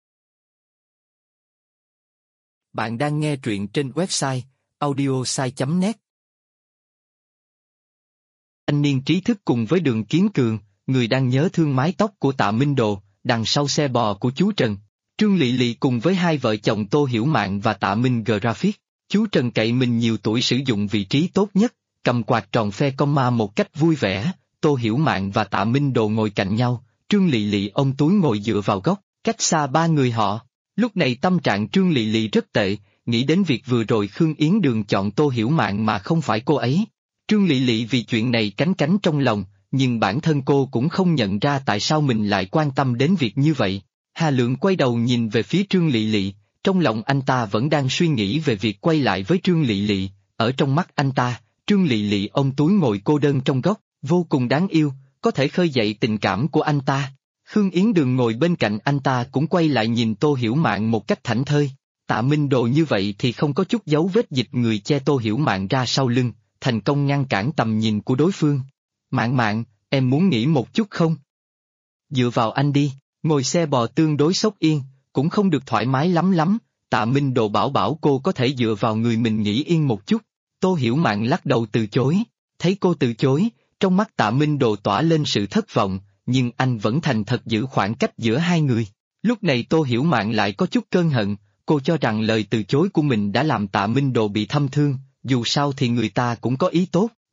[SPEAKER 1] Bạn đang nghe truyện trên website audiosai.net. Thanh niên trí thức cùng với Đường Kiến Cường, người đang nhớ thương mái tóc của Tạ Minh Đồ, đằng sau xe bò của chú Trần. Trương Lị Lị cùng với 2 vợ chồng Tô Hiểu Mạn và Tạ Minh Graphic. Chú Trần cậy mình nhiều tuổi sử dụng vị trí tốt nhất, cầm quạt tròn phe comma một cách vui vẻ. Tô Hiểu Mạn và Tạ Minh Đồ ngồi cạnh nhau, Trương Lị Lị ôm túi ngồi dựa vào góc, cách xa 3 người họ. Lúc này tâm trạng Trương Lị Lị rất tệ, nghĩ đến việc vừa rồi Khương Yến Đường chọn Tô Hiểu Mạn mà không phải cô ấy. Trương Lị Lị vì chuyện này cánh cánh trong lòng, nhưng bản thân cô cũng không nhận ra tại sao mình lại quan tâm đến việc như vậy. Hà Lượng quay đầu nhìn về phía Trương Lị Lị, trong lòng anh ta vẫn đang suy nghĩ về việc quay lại với Trương Lị Lị, ở trong mắt anh ta, Trương Lị Lị ôm túi ngồi cô đơn trong góc, vô cùng đáng yêu, có thể khơi dậy tình cảm của anh ta. Khương Yến Đường ngồi bên cạnh anh ta cũng quay lại nhìn Tô Hiểu Mạn một cách thảnh thơi. Tạ Minh Đồ như vậy thì không có chút dấu vết dịch người che Tô Hiểu Mạn ra sau lưng, thành công ngăn cản tầm nhìn của đối phương. Mạn Mạn, em muốn nghỉ một chút không? Dựa vào anh đi, ngồi xe bò tương đối sốc yên, cũng không được thoải mái lắm. Tạ Minh Đồ bảo cô có thể dựa vào người mình nghỉ yên một chút. Tô Hiểu Mạn lắc đầu từ chối, thấy cô từ chối, trong mắt Tạ Minh Đồ tỏa lên sự thất vọng, nhưng anh vẫn thành thật giữ khoảng cách giữa 2 người. Lúc này Tô Hiểu Mạn lại có chút cơn hận, cô cho rằng lời từ chối của mình đã làm Tạ Minh Đồ bị thâm thương, dù sao thì người ta cũng có ý tốt,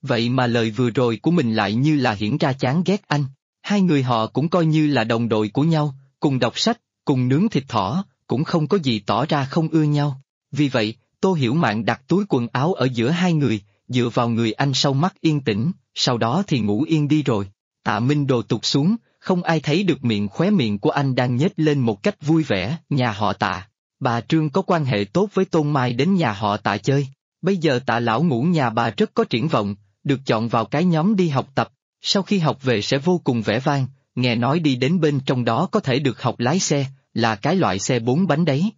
[SPEAKER 1] Vậy mà lời vừa rồi của mình lại như là hiển ra chán ghét anh. Hai người họ cũng coi như là đồng đội của nhau, cùng đọc sách, cùng nướng thịt thỏ, cũng không có gì tỏ ra không ưa nhau. Vì vậy, Tô Hiểu Mạn đặt túi quần áo ở giữa hai người, dựa vào người anh sau mắt yên tĩnh, sau đó thì ngủ yên đi rồi. Tạ Minh Đồ tụt xuống, không ai thấy được khóe miệng của anh đang nhếch lên một cách vui vẻ. Nhà họ Tạ, bà Trương có quan hệ tốt với Tôn Mai đến nhà họ Tạ chơi. Bây giờ Tạ lão ngũ nhà bà rất có triển vọng, được chọn vào cái nhóm đi học tập, sau khi học về sẽ vô cùng vẻ vang, nghe nói đi đến bên trong đó có thể được học lái xe, là cái loại xe 4 bánh đấy.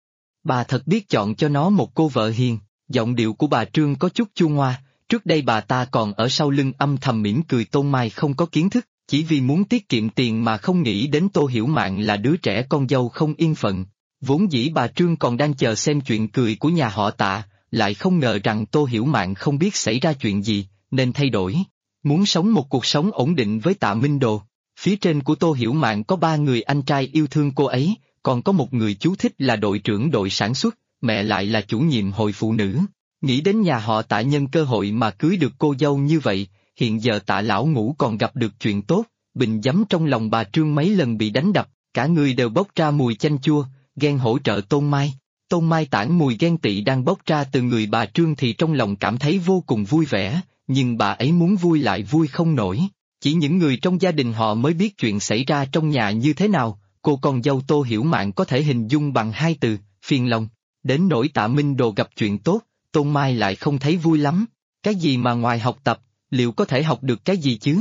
[SPEAKER 1] Bà thật biết chọn cho nó một cô vợ hiền. Giọng điệu của bà Trương có chút chua ngoa, trước đây bà ta còn ở sau lưng âm thầm mỉm cười Tôn Mai không có kiến thức, chỉ vì muốn tiết kiệm tiền mà không nghĩ đến Tô Hiểu Mạn là đứa trẻ con dâu không yên phận. Vốn dĩ bà Trương còn đang chờ xem chuyện cười của nhà họ Tạ, lại không ngờ rằng Tô Hiểu Mạn không biết xảy ra chuyện gì, nên thay đổi. Muốn sống một cuộc sống ổn định với Tạ Minh Đồ. Phía trên của Tô Hiểu Mạn có 3 người anh trai yêu thương cô ấy, còn có một người chú thích là đội trưởng đội sản xuất, mẹ lại là chủ nhiệm hội phụ nữ. Nghĩ đến nhà họ Tạ nhân cơ hội mà cưới được cô dâu như vậy, hiện giờ Tạ lão ngũ còn gặp được chuyện tốt, bình giấm trong lòng bà Trương mấy lần bị đánh đập, cả người đều bốc ra mùi chanh chua, ghen hỗ trợ Tôn Mai. Tôn Mai tản mùi ghen tị đang bốc ra từ người bà Trương thì trong lòng cảm thấy vô cùng vui vẻ, nhưng bà ấy muốn vui lại vui không nổi. Chỉ những người trong gia đình họ mới biết chuyện xảy ra trong nhà như thế nào, cô con dâu Tô Hiểu Mạn có thể hình dung bằng 2 từ, phiền lòng. Đến nỗi Tạ Minh Đồ gặp chuyện tốt, Tôn Mai lại không thấy vui lắm. Cái gì mà ngoài học tập, liệu có thể học được cái gì chứ?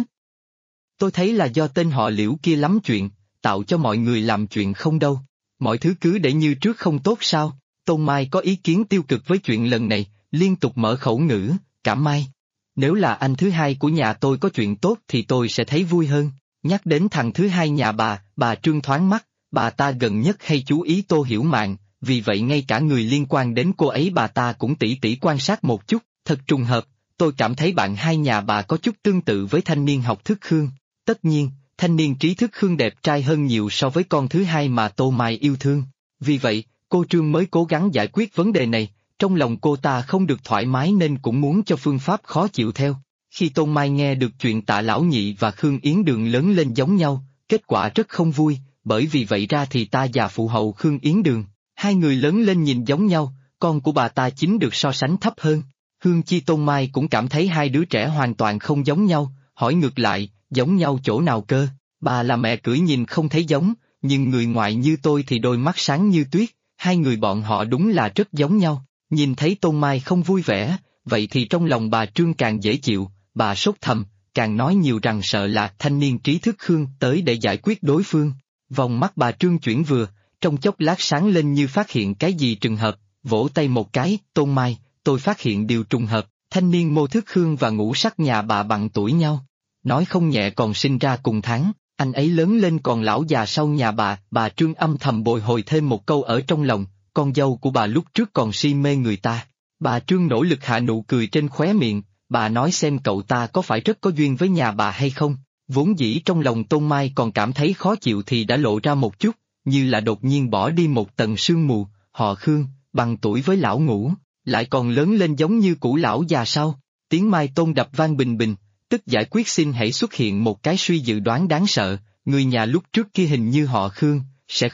[SPEAKER 1] Tôi thấy là do tên họ Liễu kia lắm chuyện, tạo cho mọi người làm chuyện không đâu. Mọi thứ cứ để như trước không tốt sao? Tôn Mai có ý kiến tiêu cực với chuyện lần này, liên tục mở khẩu ngữ, Cảm Mai. Nếu là anh thứ hai của nhà tôi có chuyện tốt thì tôi sẽ thấy vui hơn. Nhắc đến thằng thứ hai nhà bà Trương thoáng mắt, bà ta gần nhất hay chú ý Tô Hiểu Mạn, vì vậy ngay cả người liên quan đến cô ấy bà ta cũng tỉ mỉ quan sát một chút, thật trùng hợp, tôi cảm thấy bạn hai nhà bà có chút tương tự với thanh niên học thức Khương. Tất nhiên, thanh niên trí thức Khương đẹp trai hơn nhiều so với con thứ hai mà Tô Mai yêu thương. Vì vậy, cô Trương mới cố gắng giải quyết vấn đề này, trong lòng cô ta không được thoải mái nên cũng muốn cho phương pháp khó chịu theo. Khi Tôn Mai nghe được chuyện Tạ Lão Nhị và Khương Yến Đường lớn lên giống nhau, kết quả rất không vui, bởi vì vậy ra thì ta già phụ hậu Khương Yến Đường, hai người lớn lên nhìn giống nhau, con của bà ta chính được so sánh thấp hơn. Hương Chi Tôn Mai cũng cảm thấy hai đứa trẻ hoàn toàn không giống nhau, hỏi ngược lại, giống nhau chỗ nào cơ? Bà là mẹ cưỡi nhìn không thấy giống, nhưng người ngoại như tôi thì đôi mắt sáng như tuyết, hai người bọn họ đúng là rất giống nhau. Nhìn thấy Tôn Mai không vui vẻ, vậy thì trong lòng bà Trương càng dễ chịu, bà sốt thầm, càng nói nhiều rằng sợ là thanh niên trí thức Khương tới để giải quyết đối phương. Vòng mắt bà Trương chuyển vừa, trong chốc lát sáng lên như phát hiện cái gì trùng hợp, vỗ tay một cái, Tôn Mai, tôi phát hiện điều trùng hợp, thanh niên mô thức Khương và ngũ sắc nhà bà bằng tuổi nhau. Nói không nhẹ còn sinh ra cùng tháng, anh ấy lớn lên còn lão già sau nhà bà Trương âm thầm bồi hồi thêm một câu ở trong lòng, con dâu của bà lúc trước còn si mê người ta. Bà Trương nỗ lực hạ nụ cười trên khóe miệng, bà nói xem cậu ta có phải rất có duyên với nhà bà hay không. Vốn dĩ trong lòng Tôn Mai còn cảm thấy khó chịu thì đã lộ ra một chút, như là đột nhiên bỏ đi một tầng sương mù, họ Khương, bằng tuổi với lão ngũ, lại còn lớn lên giống như cũ lão già sau. Tiếng Mai Tôn đập vang bình bình, tức giải quyết xin hãy xuất hiện một cái suy dự đoán đáng sợ, người nhà lúc trước kia hình như họ Khương, sẽ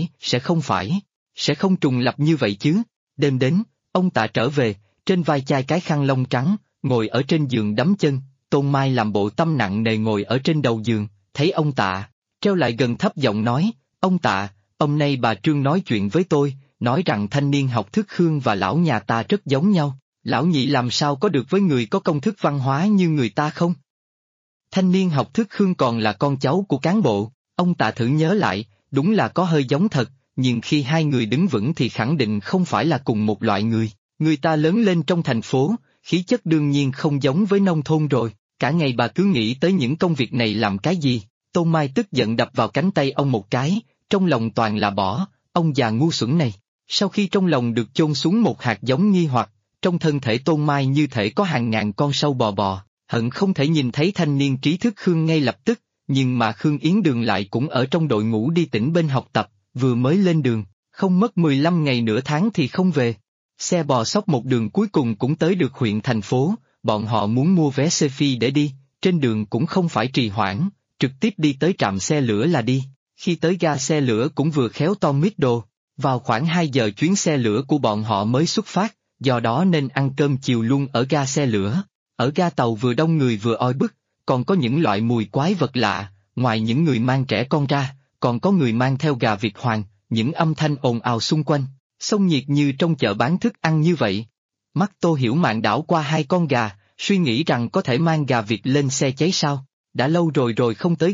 [SPEAKER 1] không trùng lập như vậy chứ. Đêm đến, ông Tạ trở về, trên vai chai cái khăn lông trắng, ngồi ở trên giường đấm chân, Tôn Mai làm bộ tâm nặng nề ngồi ở trên đầu giường, thấy ông Tạ, treo lại gần thấp giọng nói, ông Tạ, hôm nay bà Trương nói chuyện với tôi, nói rằng thanh niên học thức Khương và lão nhà ta rất giống nhau, lão nhị làm sao có được với người có công thức văn hóa như người ta không? Thanh niên học thức Khương còn là con cháu của cán bộ, ông Tạ thử nhớ lại, đúng là có hơi giống thật, nhưng khi hai người đứng vững thì khẳng định không phải là cùng một loại người ta lớn lên trong thành phố, khí chất đương nhiên không giống với nông thôn rồi, cả ngày bà cứ nghĩ tới những công việc này làm cái gì. Tôn Mai tức giận đập vào cánh tay ông một cái, trong lòng toàn là bỏ, ông già ngu xuẩn này. Sau khi trong lòng được chôn xuống một hạt giống nghi hoặc, trong thân thể Tôn Mai như thể có hàng ngàn con sâu bò, hận không thể nhìn thấy thanh niên trí thức Khương ngay lập tức, nhưng mà Khương Yến Đường lại cũng ở trong đội ngũ đi tỉnh bên học tập, vừa mới lên đường, không mất 15 ngày nửa tháng thì không về. Xe bò xóc một đường cuối cùng cũng tới được huyện thành phố, bọn họ muốn mua vé xe phi để đi, trên đường cũng không phải trì hoãn, trực tiếp đi tới trạm xe lửa là đi. Khi tới ga xe lửa cũng vừa khéo Tom Middle, vào khoảng 2 giờ chuyến xe lửa của bọn họ mới xuất phát, do đó nên ăn cơm chiều luôn ở ga xe lửa. Ở ga tàu vừa đông người vừa oi bức, còn có những loại mùi quái vật lạ, ngoài những người mang trẻ con ra, còn có người mang theo gà Việt Hoàng, những âm thanh ồn ào xung quanh, xông nhiệt như trong chợ bán thức ăn như vậy. Mắt Tô Hiểu Mạn đảo qua 2 con gà, suy nghĩ rằng có thể mang gà Việt lên xe cháy sao, đã lâu rồi không tới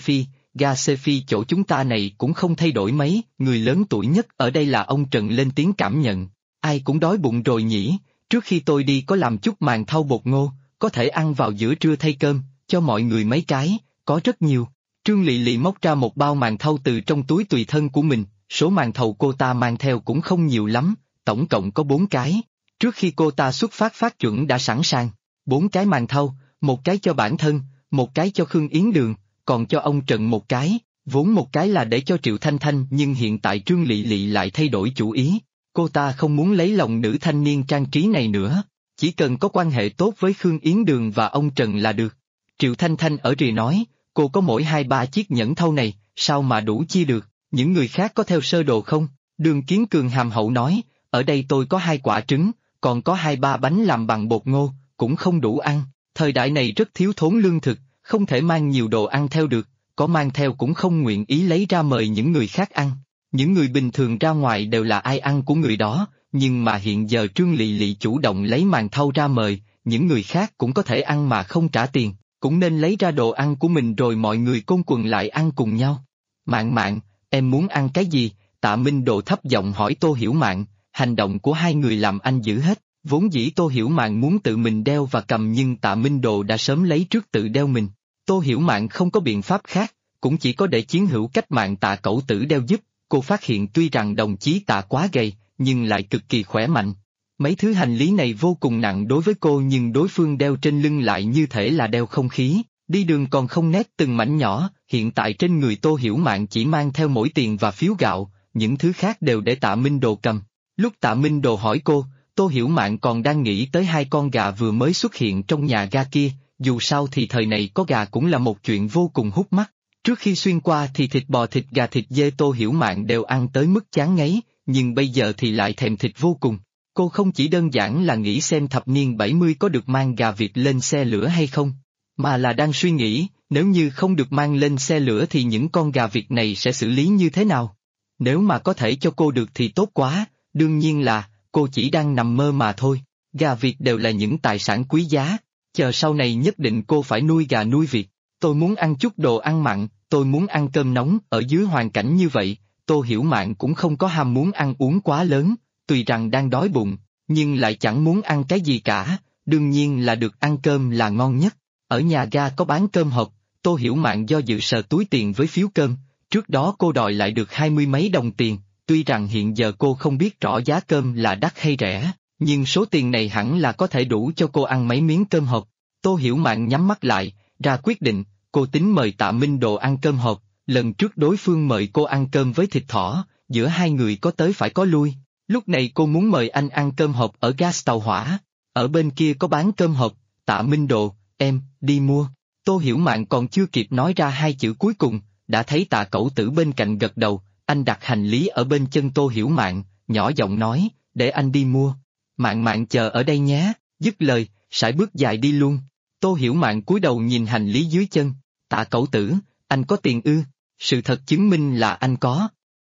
[SPEAKER 1] ga xe phi chỗ chúng ta này cũng không thay đổi mấy, người lớn tuổi nhất ở đây là ông Trần lên tiếng cảm nhận, ai cũng đói bụng rồi nhỉ, trước khi tôi đi có làm chút màn thau bột ngô, có thể ăn vào giữa trưa thay cơm, cho mọi người mấy cái, có rất nhiều. Trương Lị Lị móc ra một bao màn thau từ trong túi tùy thân của mình, số màn thầu cô ta mang theo cũng không nhiều lắm, tổng cộng có 4 cái. Trước khi cô ta xuất phát phát chuẩn đã sẵn sàng, 4 cái màn thau, một cái cho bản thân, một cái cho Khương Yến Đường, còn cho ông Trần một cái, vốn một cái là để cho Triệu Thanh Thanh nhưng hiện tại Trương Lị Lị lại thay đổi chủ ý, cô ta không muốn lấy lòng nữ thanh niên trang trí này nữa, chỉ cần có quan hệ tốt với Khương Yến Đường và ông Trần là được. Triệu Thanh Thanh ở rìa nói, cô có mỗi 2-3 chiếc nhẫn thau này, sao mà đủ chia được, những người khác có theo sơ đồ không? Đường Kiến Cường hàm hậu nói, ở đây tôi có 2 quả trứng, còn có 2-3 bánh làm bằng bột ngô, cũng không đủ ăn, thời đại này rất thiếu thốn lương thực, không thể mang nhiều đồ ăn theo được, có mang theo cũng không nguyện ý lấy ra mời những người khác ăn. Những người bình thường ra ngoài đều là ai ăn của người đó, nhưng mà hiện giờ Trương Lị Lị chủ động lấy màn thau ra mời, những người khác cũng có thể ăn mà không trả tiền, cũng nên lấy ra đồ ăn của mình rồi mọi người quây quần lại ăn cùng nhau. Mạn Mạn, em muốn ăn cái gì? Tạ Minh Độ thấp giọng hỏi Tô Hiểu Mạn, hành động của hai người làm anh giữ hết, vốn dĩ Tô Hiểu Mạn muốn tự mình đeo và cầm nhưng Tạ Minh Độ đã sớm lấy trước tự đeo mình. Tô Hiểu Mạn không có biện pháp khác, cũng chỉ có để chiến hữu cách mạng Tạ Cẩu Tử đeo giúp, cô phát hiện tuy rằng đồng chí Tạ quá gầy, nhưng lại cực kỳ khỏe mạnh. Mấy thứ hành lý này vô cùng nặng đối với cô nhưng đối phương đeo trên lưng lại như thể là đeo không khí, đi đường còn không nét từng mảnh nhỏ, hiện tại trên người Tô Hiểu Mạn chỉ mang theo mỗi tiền và phiếu gạo, những thứ khác đều để Tạ Minh Đồ cầm. Lúc Tạ Minh Đồ hỏi cô, Tô Hiểu Mạn còn đang nghĩ tới 2 con gà vừa mới xuất hiện trong nhà ga kia, dù sao thì thời này có gà cũng là một chuyện vô cùng hút mắt. Trước khi xuyên qua thì thịt bò thịt gà thịt dê Tô Hiểu Mạn đều ăn tới mức chán ngấy, nhưng bây giờ thì lại thèm thịt vô cùng. Cô không chỉ đơn giản là nghĩ xem thập niên 70 có được mang gà Việt lên xe lửa hay không, mà là đang suy nghĩ, nếu như không được mang lên xe lửa thì những con gà Việt này sẽ xử lý như thế nào. Nếu mà có thể cho cô được thì tốt quá, đương nhiên là, cô chỉ đang nằm mơ mà thôi, gà Việt đều là những tài sản quý giá, chờ sau này nhất định cô phải nuôi gà nuôi vịt. Tôi muốn ăn chút đồ ăn mặn, tôi muốn ăn cơm nóng, ở dưới hoàn cảnh như vậy, Tô Hiểu Mạn cũng không có ham muốn ăn uống quá lớn, tuy rằng đang đói bụng, nhưng lại chẳng muốn ăn cái gì cả, đương nhiên là được ăn cơm là ngon nhất. Ở nhà ga có bán cơm hộp, Tô Hiểu Mạn do dự sờ túi tiền với phiếu cơm, trước đó cô đòi lại được 20 mấy đồng tiền, tuy rằng hiện giờ cô không biết rõ giá cơm là đắt hay rẻ, nhưng số tiền này hẳn là có thể đủ cho cô ăn mấy miếng cơm hộp. Tô Hiểu Mạn nhắm mắt lại, ra quyết định, cô tính mời Tạ Minh Đồ ăn cơm hộp, lần trước đối phương mời cô ăn cơm với thịt thỏ, giữa hai người có tới phải có lui, lúc này cô muốn mời anh ăn cơm hộp ở gas tàu hỏa, ở bên kia có bán cơm hộp, Tạ Minh Đồ, em, đi mua. Tô Hiểu Mạn còn chưa kịp nói ra 2 chữ cuối cùng, đã thấy Tạ Cẩu Tử bên cạnh gật đầu, anh đặt hành lý ở bên chân Tô Hiểu Mạn, nhỏ giọng nói, để anh đi mua. Mạn Mạn chờ ở đây nhé, dứt lời, sải bước dài đi luôn. Tô Hiểu Mạn cúi đầu nhìn hành lý dưới chân, Tạ Cẩu Tử, anh có tiền ư? Sự thật chứng minh là anh có.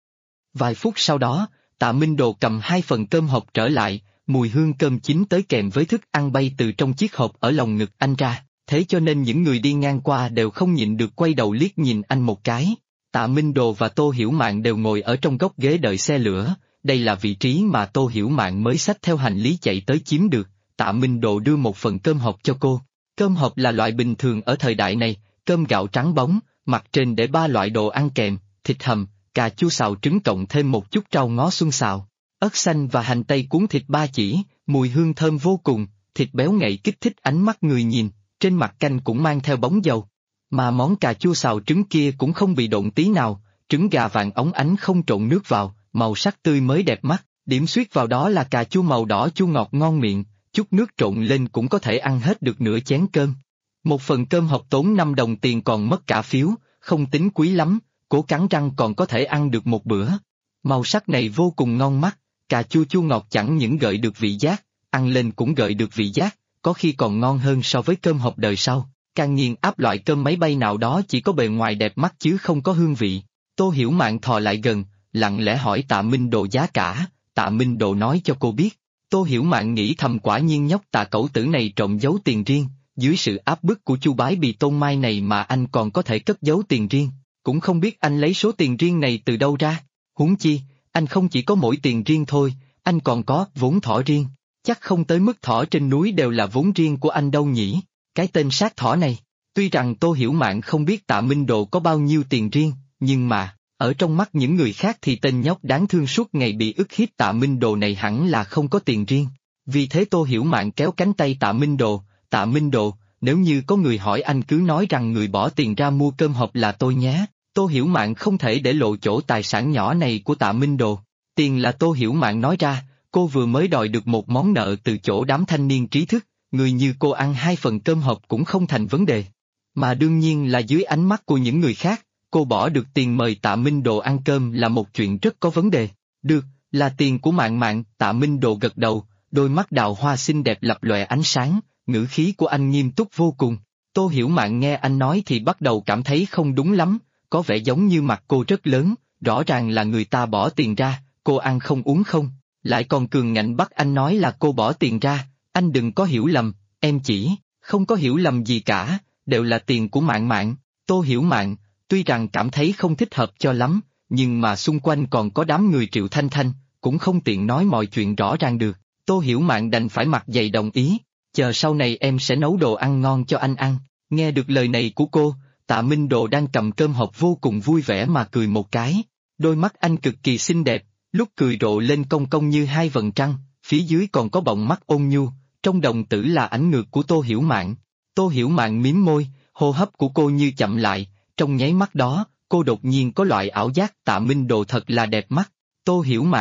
[SPEAKER 1] Vài phút sau đó, Tạ Minh Đồ cầm 2 phần cơm hộp trở lại, mùi hương cơm chín tới kèm với thức ăn bay từ trong chiếc hộp ở lồng ngực anh ra, thế cho nên những người đi ngang qua đều không nhịn được quay đầu liếc nhìn anh một cái. Tạ Minh Đồ và Tô Hiểu Mạn đều ngồi ở trong góc ghế đợi xe lửa, đây là vị trí mà Tô Hiểu Mạn mới xách theo hành lý chạy tới chiếm được. Tạ Minh Đồ đưa 1 phần cơm hộp cho cô. Cơm hộp là loại bình thường ở thời đại này, cơm gạo trắng bóng, mặt trên để 3 loại đồ ăn kèm, thịt hầm, cà chua xào trứng cộng thêm một chút rau ngó xuân xào, ớt xanh và hành tây cuốn thịt 3 chỉ, mùi hương thơm vô cùng, thịt béo ngậy kích thích ánh mắt người nhìn, trên mặt canh cũng mang theo bóng dầu. Mà món cà chua xào trứng kia cũng không bị độn tí nào, trứng gà vàng óng ánh không trộn nước vào, màu sắc tươi mới đẹp mắt, điểm xuyết vào đó là cà chua màu đỏ chua ngọt ngon miệng, chút nước trộn lên cũng có thể ăn hết được nửa chén cơm. Một phần cơm hộp tốn 5 đồng tiền còn mất cả phiếu, không tính quý lắm, cố cắn răng còn có thể ăn được một bữa. Màu sắc này vô cùng ngon mắt, cà chua chua ngọt chẳng những gợi được vị giác, ăn lên cũng gợi được vị giác, có khi còn ngon hơn so với cơm hộp đời sau. Càng nghiền áp loại cơm máy bay nào đó chỉ có bề ngoài đẹp mắt chứ không có hương vị. Tô Hiểu Mạn thò lại gần, lặng lẽ hỏi Tạ Minh Đồ giá cả, Tạ Minh Đồ nói cho cô biết. Tô Hiểu Mạn nghĩ thầm quả nhiên nhóc Tạ cẩu tử này trộm giấu tiền riêng, dưới sự áp bức của Chu Bái Bì Tôn Mai này mà anh còn có thể cất giấu tiền riêng, cũng không biết anh lấy số tiền riêng này từ đâu ra. Huống chi, anh không chỉ có mỗi tiền riêng thôi, anh còn có vốn thỏ riêng, chắc không tới mức thỏ trên núi đều là vốn riêng của anh đâu nhỉ. Cái tên sát thỏ này, tuy rằng Tô Hiểu Mạn không biết Tạ Minh Đồ có bao nhiêu tiền riêng, nhưng mà, ở trong mắt những người khác thì tên nhóc đáng thương suốt ngày bị ức hiếp Tạ Minh Đồ này hẳn là không có tiền riêng. Vì thế Tô Hiểu Mạn kéo cánh tay Tạ Minh Đồ, nếu như có người hỏi anh cứ nói rằng người bỏ tiền ra mua cơm hộp là tôi nhé. Tô Hiểu Mạn không thể để lộ chỗ tài sản nhỏ này của Tạ Minh Đồ. Tiền là Tô Hiểu Mạn nói ra, cô vừa mới đòi được một món nợ từ chỗ đám thanh niên trí thức, người như cô ăn 2 phần cơm hộp cũng không thành vấn đề. Mà đương nhiên là dưới ánh mắt của những người khác, cô bỏ được tiền mời Tạ Minh Đồ ăn cơm là một chuyện rất có vấn đề. Được, là tiền của Mạn Mạn, Tạ Minh Đồ gật đầu, đôi mắt đào hoa xinh đẹp lập lòe ánh sáng, ngữ khí của anh nghiêm túc vô cùng. Tô Hiểu Mạn nghe anh nói thì bắt đầu cảm thấy không đúng lắm, có vẻ giống như mặt cô rất lớn, rõ ràng là người ta bỏ tiền ra, cô ăn không uống không, lại còn cường ngạnh bắt anh nói là cô bỏ tiền ra, anh đừng có hiểu lầm, em chỉ, không có hiểu lầm gì cả, đều là tiền của Mạn Mạn. Tô Hiểu Mạn, tuy rằng cảm thấy không thích hợp cho lắm, nhưng mà xung quanh còn có đám người Triệu Thanh Thanh, cũng không tiện nói mọi chuyện rõ ràng được, Tô Hiểu Mạn đành phải mặt dày đồng ý, chờ sau này em sẽ nấu đồ ăn ngon cho anh ăn. Nghe được lời này của cô, Tạ Minh Đồ đang cầm cơm hộp vô cùng vui vẻ mà cười một cái, đôi mắt anh cực kỳ xinh đẹp, lúc cười rộ lên cong cong như 2 vầng trăng, phía dưới còn có bọng mắt ôn nhu, trong đồng tử là ảnh ngược của Tô Hiểu Mạn. Tô Hiểu Mạn mím môi, hô hấp của cô như chậm lại, trong nháy mắt đó, cô đột nhiên có loại ảo giác Tạ Minh Đồ thật là đẹp mắt. Tô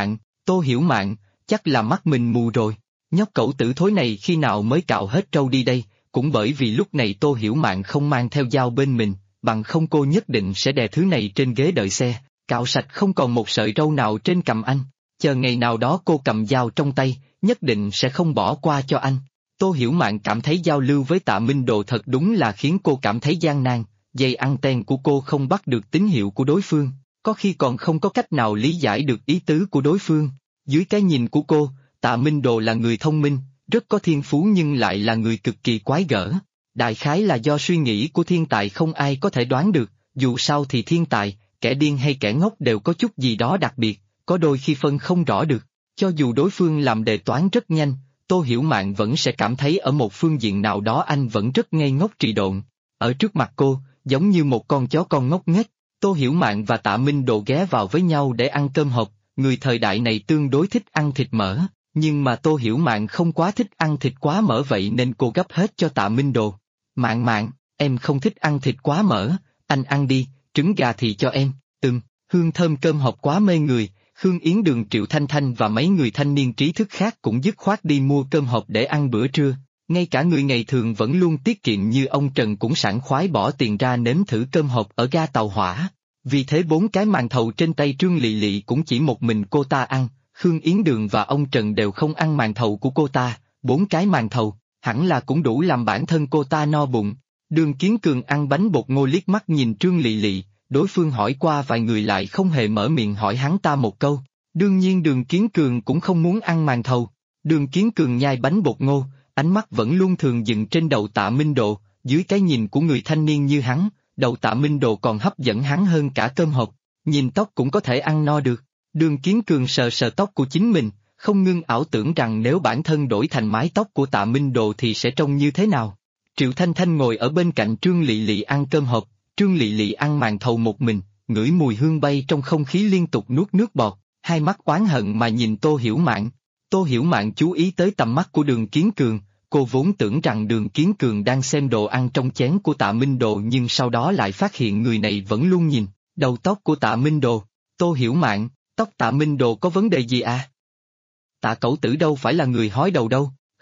[SPEAKER 1] Hiểu Mạn, chắc là mắt mình mù rồi, nhóc cẩu tử thối này khi nào mới cạo hết trâu đi đây, cũng bởi vì lúc này Tô Hiểu Mạn không mang theo dao bên mình, bằng không cô nhất định sẽ đè thứ này trên ghế đợi xe, cạo sạch không còn một sợi râu nào trên cằm anh, chờ ngày nào đó cô cầm dao trong tay, nhất định sẽ không bỏ qua cho anh. Tô Hiểu Mạn cảm thấy giao lưu với Tạ Minh Đồ thật đúng là khiến cô cảm thấy gian nan, dây anten của cô không bắt được tín hiệu của đối phương, có khi còn không có cách nào lý giải được ý tứ của đối phương. Dưới cái nhìn của cô, Tạ Minh Đồ là người thông minh, rất có thiên phú nhưng lại là người cực kỳ quái gở. Đại khái là do suy nghĩ của thiên tài không ai có thể đoán được, dù sao thì thiên tài, kẻ điên hay kẻ ngốc đều có chút gì đó đặc biệt, có đôi khi phân không rõ được. Cho dù đối phương làm đề toán rất nhanh, Tô Hiểu Mạn vẫn sẽ cảm thấy ở một phương diện nào đó anh vẫn rất ngây ngốc trị độn. Ở trước mặt cô, giống như một con chó con ngốc nghếch, Tô Hiểu Mạn và Tạ Minh Đồ ghé vào với nhau để ăn cơm hộp, người thời đại này tương đối thích ăn thịt mỡ, nhưng mà Tô Hiểu Mạn không quá thích ăn thịt quá mỡ vậy nên cô gấp hết cho Tạ Minh Đồ. Mạn, em không thích ăn thịt quá mỡ, anh ăn đi, trứng gà thì cho em, hương thơm cơm hộp quá mê người. Khương Yến Đường Triệu Thanh Thanh và mấy người thanh niên trí thức khác cũng dứt khoát đi mua cơm hộp để ăn bữa trưa, ngay cả người ngày thường vẫn luôn tiết kiệm như ông Trần cũng sảng khoái bỏ tiền ra nếm thử cơm hộp ở ga tàu hỏa. Vì thế 4 cái màn thầu trên tay Trương Lị Lị cũng chỉ một mình cô ta ăn, Khương Yến Đường và ông Trần đều không ăn màn thầu của cô ta, 4 cái màn thầu, hẳn là cũng đủ làm bản thân cô ta no bụng. Đường Kiến Cường ăn bánh bột ngô liếc mắt nhìn Trương Lị Lị. Đối phương hỏi qua vài người lại không hề mở miệng hỏi hắn ta một câu, đương nhiên Đường Kiến Cường cũng không muốn ăn màn thầu. Đường Kiến Cường nhai bánh bột ngô, ánh mắt vẫn luôn thường dừng trên đầu Tạ Minh Đồ, dưới cái nhìn của người thanh niên như hắn, đầu Tạ Minh Đồ còn hấp dẫn hắn hơn cả cơm hộp, nhìn tóc cũng có thể ăn no được. Đường Kiến Cường sờ sờ tóc của chính mình, không ngưng ảo tưởng rằng nếu bản thân đổi thành mái tóc của Tạ Minh Đồ thì sẽ trông như thế nào. Triệu Thanh Thanh ngồi ở bên cạnh Trương Lị Lị ăn cơm hộp. Trương Lị Lị ăn màn thầu một mình, ngửi mùi hương bay trong không khí liên tục nuốt nước bọt, hai mắt oán hận mà nhìn Tô Hiểu Mạn. Tô Hiểu Mạn chú ý tới tầm mắt của Đường Kiến Cường, cô vốn tưởng rằng Đường Kiến Cường đang xem đồ ăn trong chén của Tạ Minh Đồ nhưng sau đó lại phát hiện người này vẫn luôn nhìn đầu tóc của Tạ Minh Đồ. Tô Hiểu Mạn, tóc Tạ Minh Đồ có vấn đề gì à? Tạ cẩu tử đâu phải là người hói đầu đâu,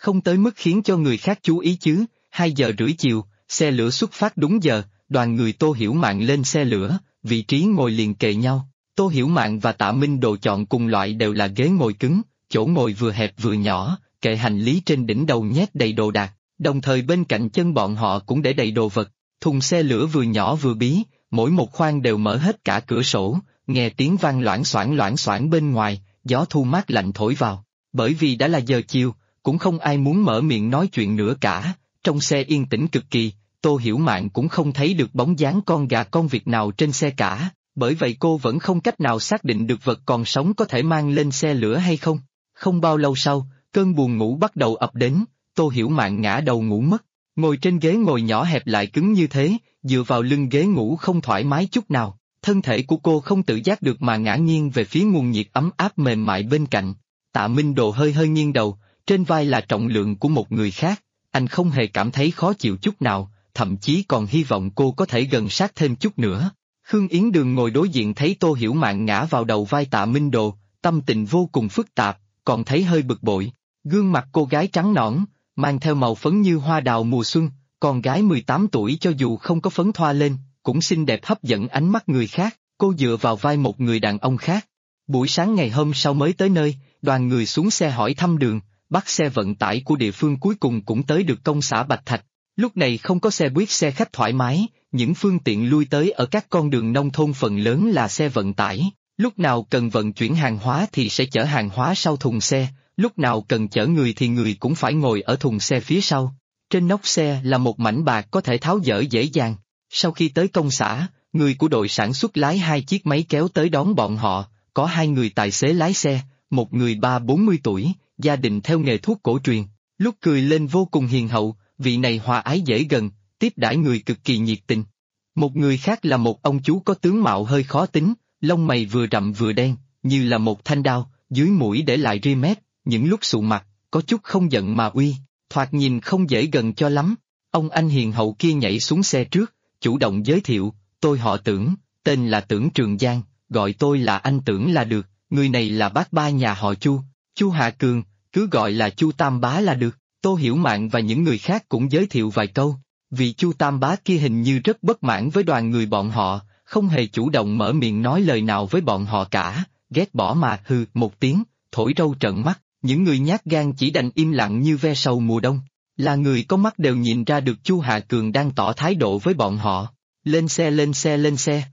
[SPEAKER 1] không tới mức khiến cho người khác chú ý chứ. 2 giờ rưỡi chiều, xe lửa xuất phát đúng giờ, đoàn người Tô Hiểu Mạn lên xe lửa, vị trí ngồi liền kề nhau. Tô Hiểu Mạn và Tạ Minh Đồ chọn cùng loại đều là ghế ngồi cứng, chỗ ngồi vừa hẹp vừa nhỏ, kệ hành lý trên đỉnh đầu nhét đầy đồ đạc, đồng thời bên cạnh chân bọn họ cũng để đầy đồ vật. Thùng xe lửa vừa nhỏ vừa bí, mỗi một khoang đều mở hết cả cửa sổ, nghe tiếng vang loảng xoảng bên ngoài, gió thu mát lạnh thổi vào. Bởi vì đã là giờ chiều, cũng không ai muốn mở miệng nói chuyện nữa cả, trong xe yên tĩnh cực kỳ, Tô Hiểu Mạn cũng không thấy được bóng dáng con gà con vịt nào trên xe cả, bởi vậy cô vẫn không cách nào xác định được vật còn sống có thể mang lên xe lửa hay không. Không bao lâu sau, cơn buồn ngủ bắt đầu ập đến, Tô Hiểu Mạn ngã đầu ngủ mất, ngồi trên ghế ngồi nhỏ hẹp lại cứng như thế, dựa vào lưng ghế ngủ không thoải mái chút nào, thân thể của cô không tự giác được mà ngã nghiêng về phía nguồn nhiệt ấm áp mềm mại bên cạnh. Tạ Minh Đồ hơi hơi nghiêng đầu, trên vai là trọng lượng của một người khác, anh không hề cảm thấy khó chịu chút nào, thậm chí còn hy vọng cô có thể gần sát thêm chút nữa. Khương Yến Đường ngồi đối diện thấy Tô Hiểu Mạn ngã vào đầu vai Tạ Minh Đồ, tâm tình vô cùng phức tạp, còn thấy hơi bực bội. Gương mặt cô gái trắng nõn, mang theo màu phấn như hoa đào mùa xuân, con gái 18 tuổi cho dù không có phấn thoa lên, cũng xinh đẹp hấp dẫn ánh mắt người khác, cô dựa vào vai một người đàn ông khác. Buổi sáng ngày hôm sau mới tới nơi, đoàn người xuống xe hỏi thăm đường, bắt xe vận tải của địa phương cuối cùng cũng tới được công xã Bạch Thạch. Lúc này không có xe buýt xe khách thoải mái, những phương tiện lui tới ở các con đường nông thôn phần lớn là xe vận tải, lúc nào cần vận chuyển hàng hóa thì sẽ chở hàng hóa sau thùng xe, lúc nào cần chở người thì người cũng phải ngồi ở thùng xe phía sau. Trên nóc xe là một mảnh bạc có thể tháo dỡ dễ dàng. Sau khi tới công xã, người của đội sản xuất lái 2 chiếc máy kéo tới đón bọn họ, có 2 người tài xế lái xe, một người 30-40 tuổi, gia đình theo nghề thuốc cổ truyền, lúc cười lên vô cùng hiền hậu, vị này hòa ái dễ gần, tiếp đãi người cực kỳ nhiệt tình. Một người khác là một ông chú có tướng mạo hơi khó tính, lông mày vừa rậm vừa đen, như là một thanh đao, dưới mũi để lại ria mép, những lúc sụ mặt, có chút không giận mà uy, thoạt nhìn không dễ gần cho lắm. Ông anh hiền hậu kia nhảy xuống xe trước, chủ động giới thiệu, tôi họ Tưởng, tên là Tưởng Trường Giang, gọi tôi là anh Tưởng là được, người này là bác ba nhà họ Chu, Chu Hạ Cường, cứ gọi là Chu Tam Bá là được. Tô Hiểu Mạn và những người khác cũng giới thiệu vài câu, vì Chu Tam Bá kia hình như rất bất mãn với đoàn người bọn họ, không hề chủ động mở miệng nói lời nào với bọn họ cả, ghét bỏ mà hừ một tiếng, thổi râu trợn mắt, những người nhát gan chỉ đành im lặng như ve sầu mùa đông. Là người có mắt đều nhìn ra được Chu Hạ Cường đang tỏ thái độ với bọn họ. Lên xe lên xe lên xe.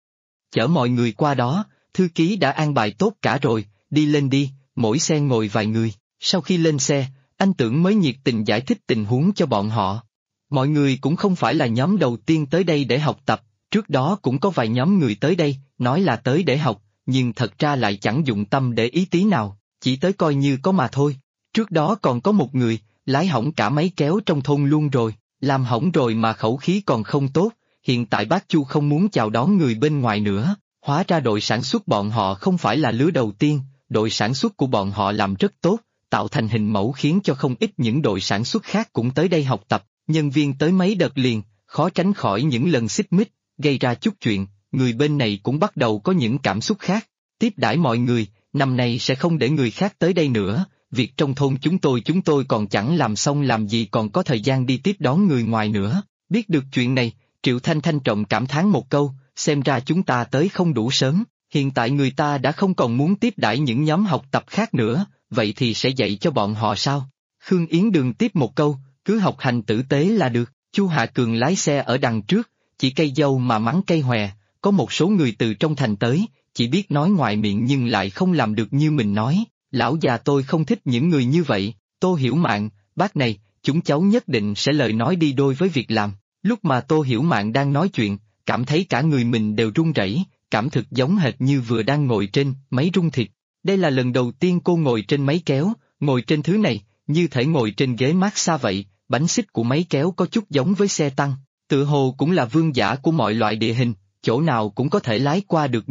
[SPEAKER 1] Chở mọi người qua đó, thư ký đã an bài tốt cả rồi, đi lên đi, mỗi xe ngồi vài người. Sau khi lên xe, anh Tưởng mới nhiệt tình giải thích tình huống cho bọn họ. Mọi người cũng không phải là nhóm đầu tiên tới đây để học tập, trước đó cũng có vài nhóm người tới đây, nói là tới để học, nhưng thật ra lại chẳng dụng tâm để ý tí nào, chỉ tới coi như có mà thôi. Trước đó còn có một người, lái hỏng cả máy kéo trong thôn luôn rồi, làm hỏng rồi mà khẩu khí còn không tốt, hiện tại bác Chu không muốn chào đón người bên ngoài nữa, hóa ra đội sản xuất bọn họ không phải là lứa đầu tiên, đội sản xuất của bọn họ làm rất tốt, tạo thành hình mẫu khiến cho không ít những đội sản xuất khác cũng tới đây học tập, nhân viên tới mấy đợt liền, khó tránh khỏi những lần xích mích, gây ra chút chuyện, người bên này cũng bắt đầu có những cảm xúc khác, tiếp đãi mọi người, năm nay sẽ không để người khác tới đây nữa, việc trong thôn chúng tôi còn chẳng làm xong làm gì còn có thời gian đi tiếp đón người ngoài nữa, biết được chuyện này, Triệu Thanh Thanh trọng cảm thán một câu, xem ra chúng ta tới không đủ sớm, hiện tại người ta đã không còn muốn tiếp đãi những nhóm học tập khác nữa, vậy thì sẽ dạy cho bọn họ sao? Khương Yến Đường tiếp một câu, cứ học hành tử tế là được, Chu Hạ Cường lái xe ở đằng trước, chỉ cây dâu mà mắng cây hòe, có một số người từ trong thành tới, chỉ biết nói ngoài miệng nhưng lại không làm được như mình nói, lão già tôi không thích những người như vậy, Tô Hiểu Mạn, bác này, chúng cháu nhất định sẽ lời nói đi đôi với việc làm, lúc mà Tô Hiểu Mạn đang nói chuyện, cảm thấy cả người mình đều run rẩy, cảm thực giống hệt như vừa đang ngồi trên máy rung thịt. Đây là lần đầu tiên cô ngồi trên máy kéo, ngồi trên thứ này, như thể ngồi trên ghế mát xa vậy, bánh xích của máy kéo có chút giống với xe tăng, tự hồ cũng là vương giả của mọi loại địa hình, chỗ nào cũng có thể lái qua được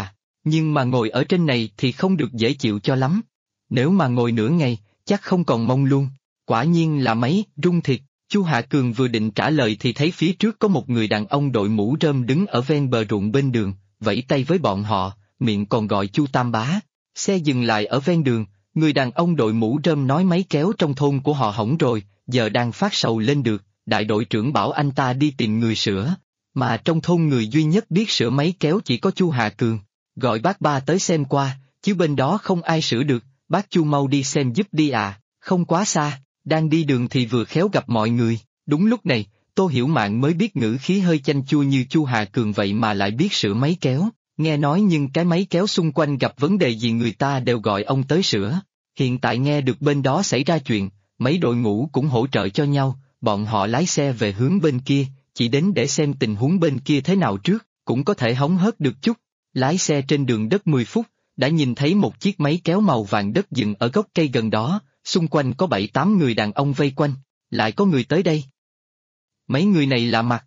[SPEAKER 1] nhưng mà ngồi ở trên này thì không được dễ chịu cho lắm. Nếu mà ngồi nửa ngày, chắc không còn mông luôn, quả nhiên là máy rung thịt. Chu Hạ Cường vừa định trả lời thì thấy phía trước có một người đàn ông đội mũ rơm đứng ở ven bờ ruộng bên đường, vẫy tay với bọn họ, miệng còn gọi Chu Tam Bá. Xe dừng lại ở ven đường, Người đàn ông đội mũ rơm nói máy kéo trong thôn của họ hỏng rồi, giờ đang phát sầu lên được, đại đội trưởng bảo anh ta đi tìm người sửa. Mà trong thôn người duy nhất biết sửa máy kéo chỉ có Chu Hà Cường, gọi bác ba tới xem qua, chứ bên đó không ai sửa được, bác Chu mau đi xem giúp đi à, không quá xa, đang đi đường thì vừa khéo gặp mọi người. Đúng lúc này, Tô Hiểu Mạn mới biết ngữ khí hơi chanh chua như Chu Hà Cường vậy mà lại biết sửa máy kéo, nghe nói nhưng cái máy kéo xung quanh gặp vấn đề gì người ta đều gọi ông tới sửa. Hiện tại nghe được bên đó xảy ra chuyện, mấy đội ngũ cũng hỗ trợ cho nhau, bọn họ lái xe về hướng bên kia, chỉ đến để xem tình huống bên kia thế nào trước, cũng có thể hóng hớt được chút. Lái xe trên đường đất 10 phút, đã nhìn thấy một chiếc máy kéo màu vàng đất dựng ở gốc cây gần đó, xung quanh có 7-8 người đàn ông vây quanh, lại có người tới đây. Mấy người này lạ mặt.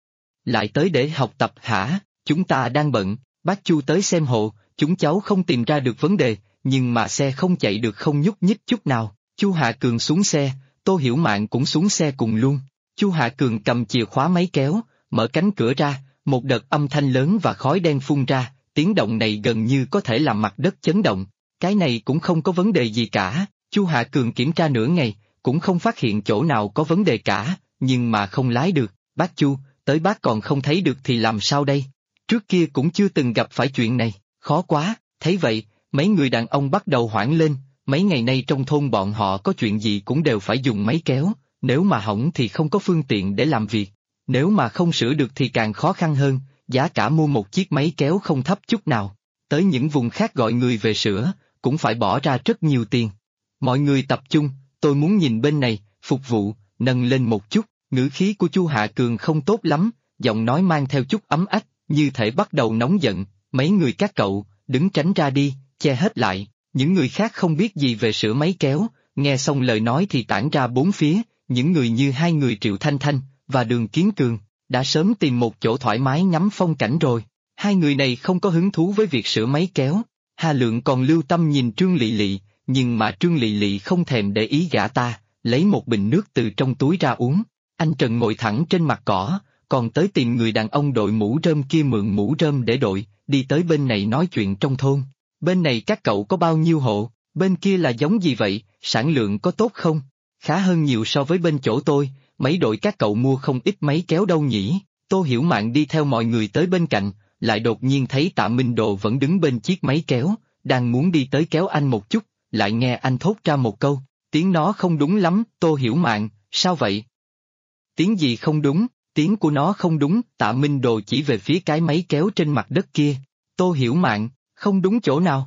[SPEAKER 1] Lại tới để học tập hả? Chúng ta đang bận, bác Chu tới xem hộ, chúng cháu không tìm ra được vấn đề, nhưng mà xe không chạy được không nhúc nhích chút nào. Chu Hạ Cường xuống xe, Tô Hiểu Mạn cũng xuống xe cùng luôn. Chu Hạ Cường cầm chìa khóa máy kéo, mở cánh cửa ra, một đợt âm thanh lớn và khói đen phun ra, tiếng động này gần như có thể làm mặt đất chấn động. Cái này cũng không có vấn đề gì cả, Chu Hạ Cường kiểm tra nửa ngày, cũng không phát hiện chỗ nào có vấn đề cả, nhưng mà không lái được. Bác Chu, tới bác còn không thấy được thì làm sao đây? Trước kia cũng chưa từng gặp phải chuyện này, khó quá. Thấy vậy, mấy người đàn ông bắt đầu hoảng lên, mấy ngày nay trong thôn bọn họ có chuyện gì cũng đều phải dùng máy kéo, nếu mà hỏng thì không có phương tiện để làm việc, nếu mà không sửa được thì càng khó khăn hơn, giá cả mua một chiếc máy kéo không thấp chút nào, tới những vùng khác gọi người về sửa, cũng phải bỏ ra rất nhiều tiền. Mọi người tập trung, tôi muốn nhìn bên này, phục vụ, nâng lên một chút, ngữ khí của Chu Hạ Cường không tốt lắm, giọng nói mang theo chút ấm ách, như thể bắt đầu nóng giận, mấy người các cậu, đứng tránh ra đi, che hết lại. Những người khác không biết gì về sửa máy kéo, nghe xong lời nói thì tản ra bốn phía, những người như hai người Triệu Thanh Thanh và Đường Kiến Cường, đã sớm tìm một chỗ thoải mái ngắm phong cảnh rồi. Hai người này không có hứng thú với việc sửa máy kéo. Hà Lượng còn lưu tâm nhìn Trương Lị Lị, nhưng mà Trương Lị Lị không thèm để ý gã ta, lấy một bình nước từ trong túi ra uống. Anh Trần ngồi thẳng trên mặt cỏ, còn tới tìm người đàn ông đội mũ rơm kia mượn mũ rơm để đội, đi tới bên này nói chuyện trong thôn. Bên này các cậu có bao nhiêu hộ, bên kia là giống gì vậy, sản lượng có tốt không? Khá hơn nhiều so với bên chỗ tôi, mấy đội các cậu mua không ít máy kéo đâu nhỉ? Tô Hiểu Mạn đi theo mọi người tới bên cạnh, lại đột nhiên thấy Tạ Minh Đồ vẫn đứng bên chiếc máy kéo, đang muốn đi tới kéo anh một chút, lại nghe anh thốt ra một câu, tiếng nó không đúng lắm. Tô Hiểu Mạn, sao vậy? Tiếng gì không đúng? Tiếng của nó không đúng. Tạ Minh Đồ chỉ về phía cái máy kéo trên mặt đất kia. Tô Hiểu Mạn, không đúng chỗ nào?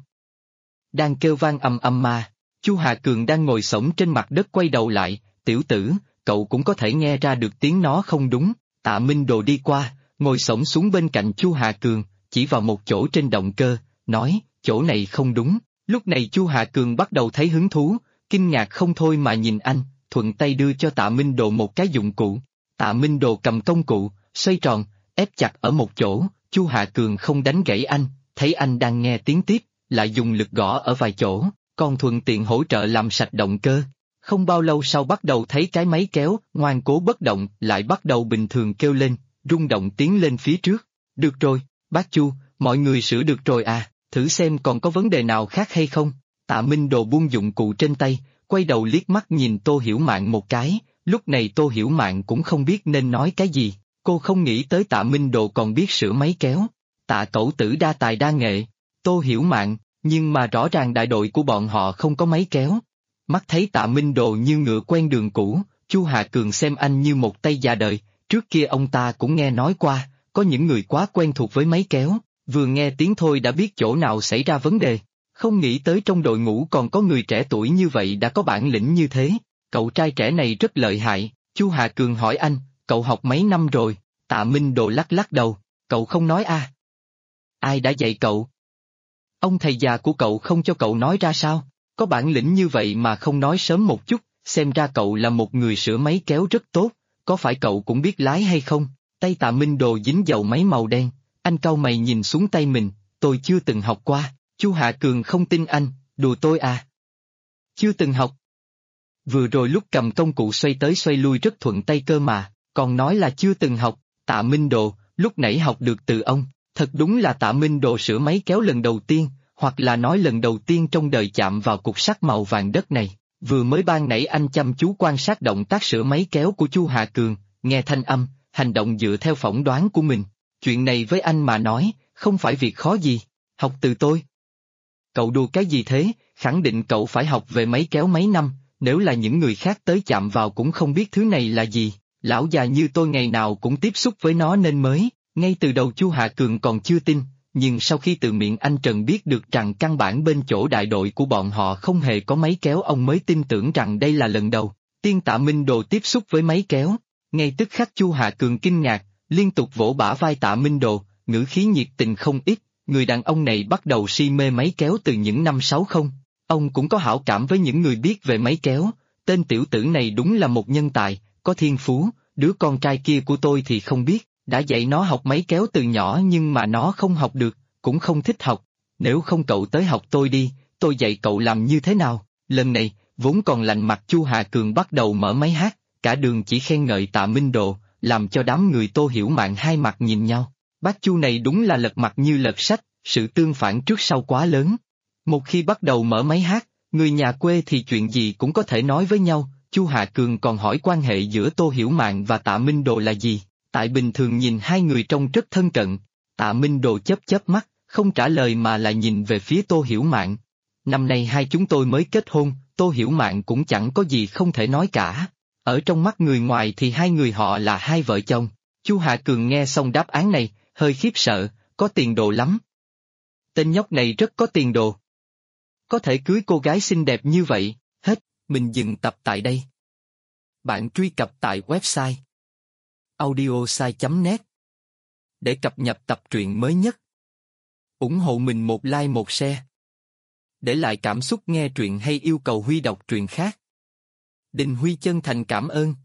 [SPEAKER 1] Đang kêu vang ầm ầm mà. Chu Hà Cường đang ngồi xổm trên mặt đất quay đầu lại, tiểu tử, cậu cũng có thể nghe ra được tiếng nó không đúng. Tạ Minh Đồ đi qua, ngồi xổm xuống bên cạnh Chu Hà Cường, chỉ vào một chỗ trên động cơ, nói, chỗ này không đúng. Lúc này Chu Hà Cường bắt đầu thấy hứng thú, kinh ngạc không thôi mà nhìn anh, thuận tay đưa cho Tạ Minh Đồ một cái dụng cụ. Tạ Minh Đồ cầm công cụ, xoay tròn, ép chặt ở một chỗ. Chu Hà Cường không đánh gãy anh, thấy anh đang nghe tiếng tiếp, lại dùng lực gõ ở vài chỗ, còn thuận tiện hỗ trợ làm sạch động cơ. Không bao lâu sau bắt đầu thấy cái máy kéo, ngoan cố bất động, lại bắt đầu bình thường kêu lên, rung động tiến lên phía trước. Được rồi, bác Chu, mọi người sửa được rồi à, thử xem còn có vấn đề nào khác hay không. Tạ Minh Đồ buông dụng cụ trên tay, quay đầu liếc mắt nhìn Tô Hiểu Mạn một cái, lúc này Tô Hiểu Mạn cũng không biết nên nói cái gì, cô không nghĩ tới Tạ Minh Đồ còn biết sửa máy kéo. Tạ cẩu tử đa tài đa nghệ. Tô Hiểu Mạn, nhưng mà rõ ràng đại đội của bọn họ không có máy kéo. Mắt thấy Tạ Minh Đồ như ngựa quen đường cũ, Chu Hà Cường xem anh như một tay già đời, trước kia ông ta cũng nghe nói qua, có những người quá quen thuộc với máy kéo, vừa nghe tiếng thôi đã biết chỗ nào xảy ra vấn đề. Không nghĩ tới trong đội ngũ còn có người trẻ tuổi như vậy đã có bản lĩnh như thế, cậu trai trẻ này rất lợi hại. Chu Hà Cường hỏi anh, cậu học mấy năm rồi? Tạ Minh Đồ lắc lắc đầu, cậu không nói à? Ai đã dạy cậu? Ông thầy già của cậu không cho cậu nói ra sao? Có bản lĩnh như vậy mà không nói sớm một chút, xem ra cậu là một người sửa máy kéo rất tốt, có phải cậu cũng biết lái hay không? Tay Tạ Minh Đồ dính dầu máy màu đen, anh cau mày nhìn xuống tay mình, tôi chưa từng học qua. Chu Hạ Cường không tin anh, đùa tôi à? Chưa từng học? Vừa rồi lúc cầm công cụ xoay tới xoay lui rất thuận tay cơ mà, còn nói là chưa từng học. Tạ Minh Đồ, lúc nãy học được từ ông, thật đúng là Tạ Minh Đồ sửa máy kéo lần đầu tiên, hoặc là nói lần đầu tiên trong đời chạm vào cục sắt màu vàng đất này. Vừa mới ban nãy anh chăm chú quan sát động tác sửa máy kéo của Chu Hà Cường, nghe thanh âm, hành động dựa theo phỏng đoán của mình. Chuyện này với anh mà nói, không phải việc khó gì. Học từ tôi. Cậu đùa cái gì thế, khẳng định cậu phải học về máy kéo mấy năm, nếu là những người khác tới chạm vào cũng không biết thứ này là gì. Lão già như tôi ngày nào cũng tiếp xúc với nó nên mới. Ngay từ đầu Chu Hà Cường còn chưa tin, nhưng sau khi từ miệng anh Trần biết được rằng căn bản bên chỗ đại đội của bọn họ không hề có máy kéo, ông mới tin tưởng rằng đây là lần đầu tiên Tạ Minh Đồ tiếp xúc với máy kéo. Ngay tức khắc Chu Hà Cường kinh ngạc, liên tục vỗ bả vai Tạ Minh Đồ, ngữ khí nhiệt tình không ít. Người đàn ông này bắt đầu si mê máy kéo từ những năm 60. Ông cũng có hảo cảm với những người biết về máy kéo. Tên tiểu tử này đúng là một nhân tài, có thiên phú. Đứa con trai kia của tôi thì không biết, đã dạy nó học máy kéo từ nhỏ nhưng mà nó không học được, cũng không thích học. Nếu không cậu tới học tôi đi, tôi dạy cậu làm như thế nào. Lần này, vốn còn lạnh mặt Chu Hà Cường bắt đầu mở máy hát, cả đường chỉ khen ngợi Tạ Minh Đồ, làm cho đám người Tô Hiểu Mạn hai mặt nhìn nhau. Bác Chu này đúng là lật mặt như lật sách, sự tương phản trước sau quá lớn. Một khi bắt đầu mở máy hát, người nhà quê thì chuyện gì cũng có thể nói với nhau. Chu Hà Cường còn hỏi quan hệ giữa Tô Hiểu Mạn và Tạ Minh Đồ là gì, tại bình thường nhìn hai người trông rất thân cận. Tạ Minh Đồ chớp chớp mắt, không trả lời mà lại nhìn về phía Tô Hiểu Mạn. Năm nay hai chúng tôi mới kết hôn, Tô Hiểu Mạn cũng chẳng có gì không thể nói cả. Ở trong mắt người ngoài thì hai người họ là hai vợ chồng. Chu Hà Cường nghe xong đáp án này, hơi khiếp sợ, có tiền đồ lắm. Tên nhóc này rất có tiền đồ. Có thể cưới cô gái xinh đẹp như vậy, hết, mình dừng tập tại đây. Bạn truy cập tại website audiosai.net để cập nhật tập truyện mới nhất. Ủng hộ mình một like một share. Để lại cảm xúc nghe truyện hay yêu cầu Huy đọc truyện khác. Đình Huy chân thành cảm ơn.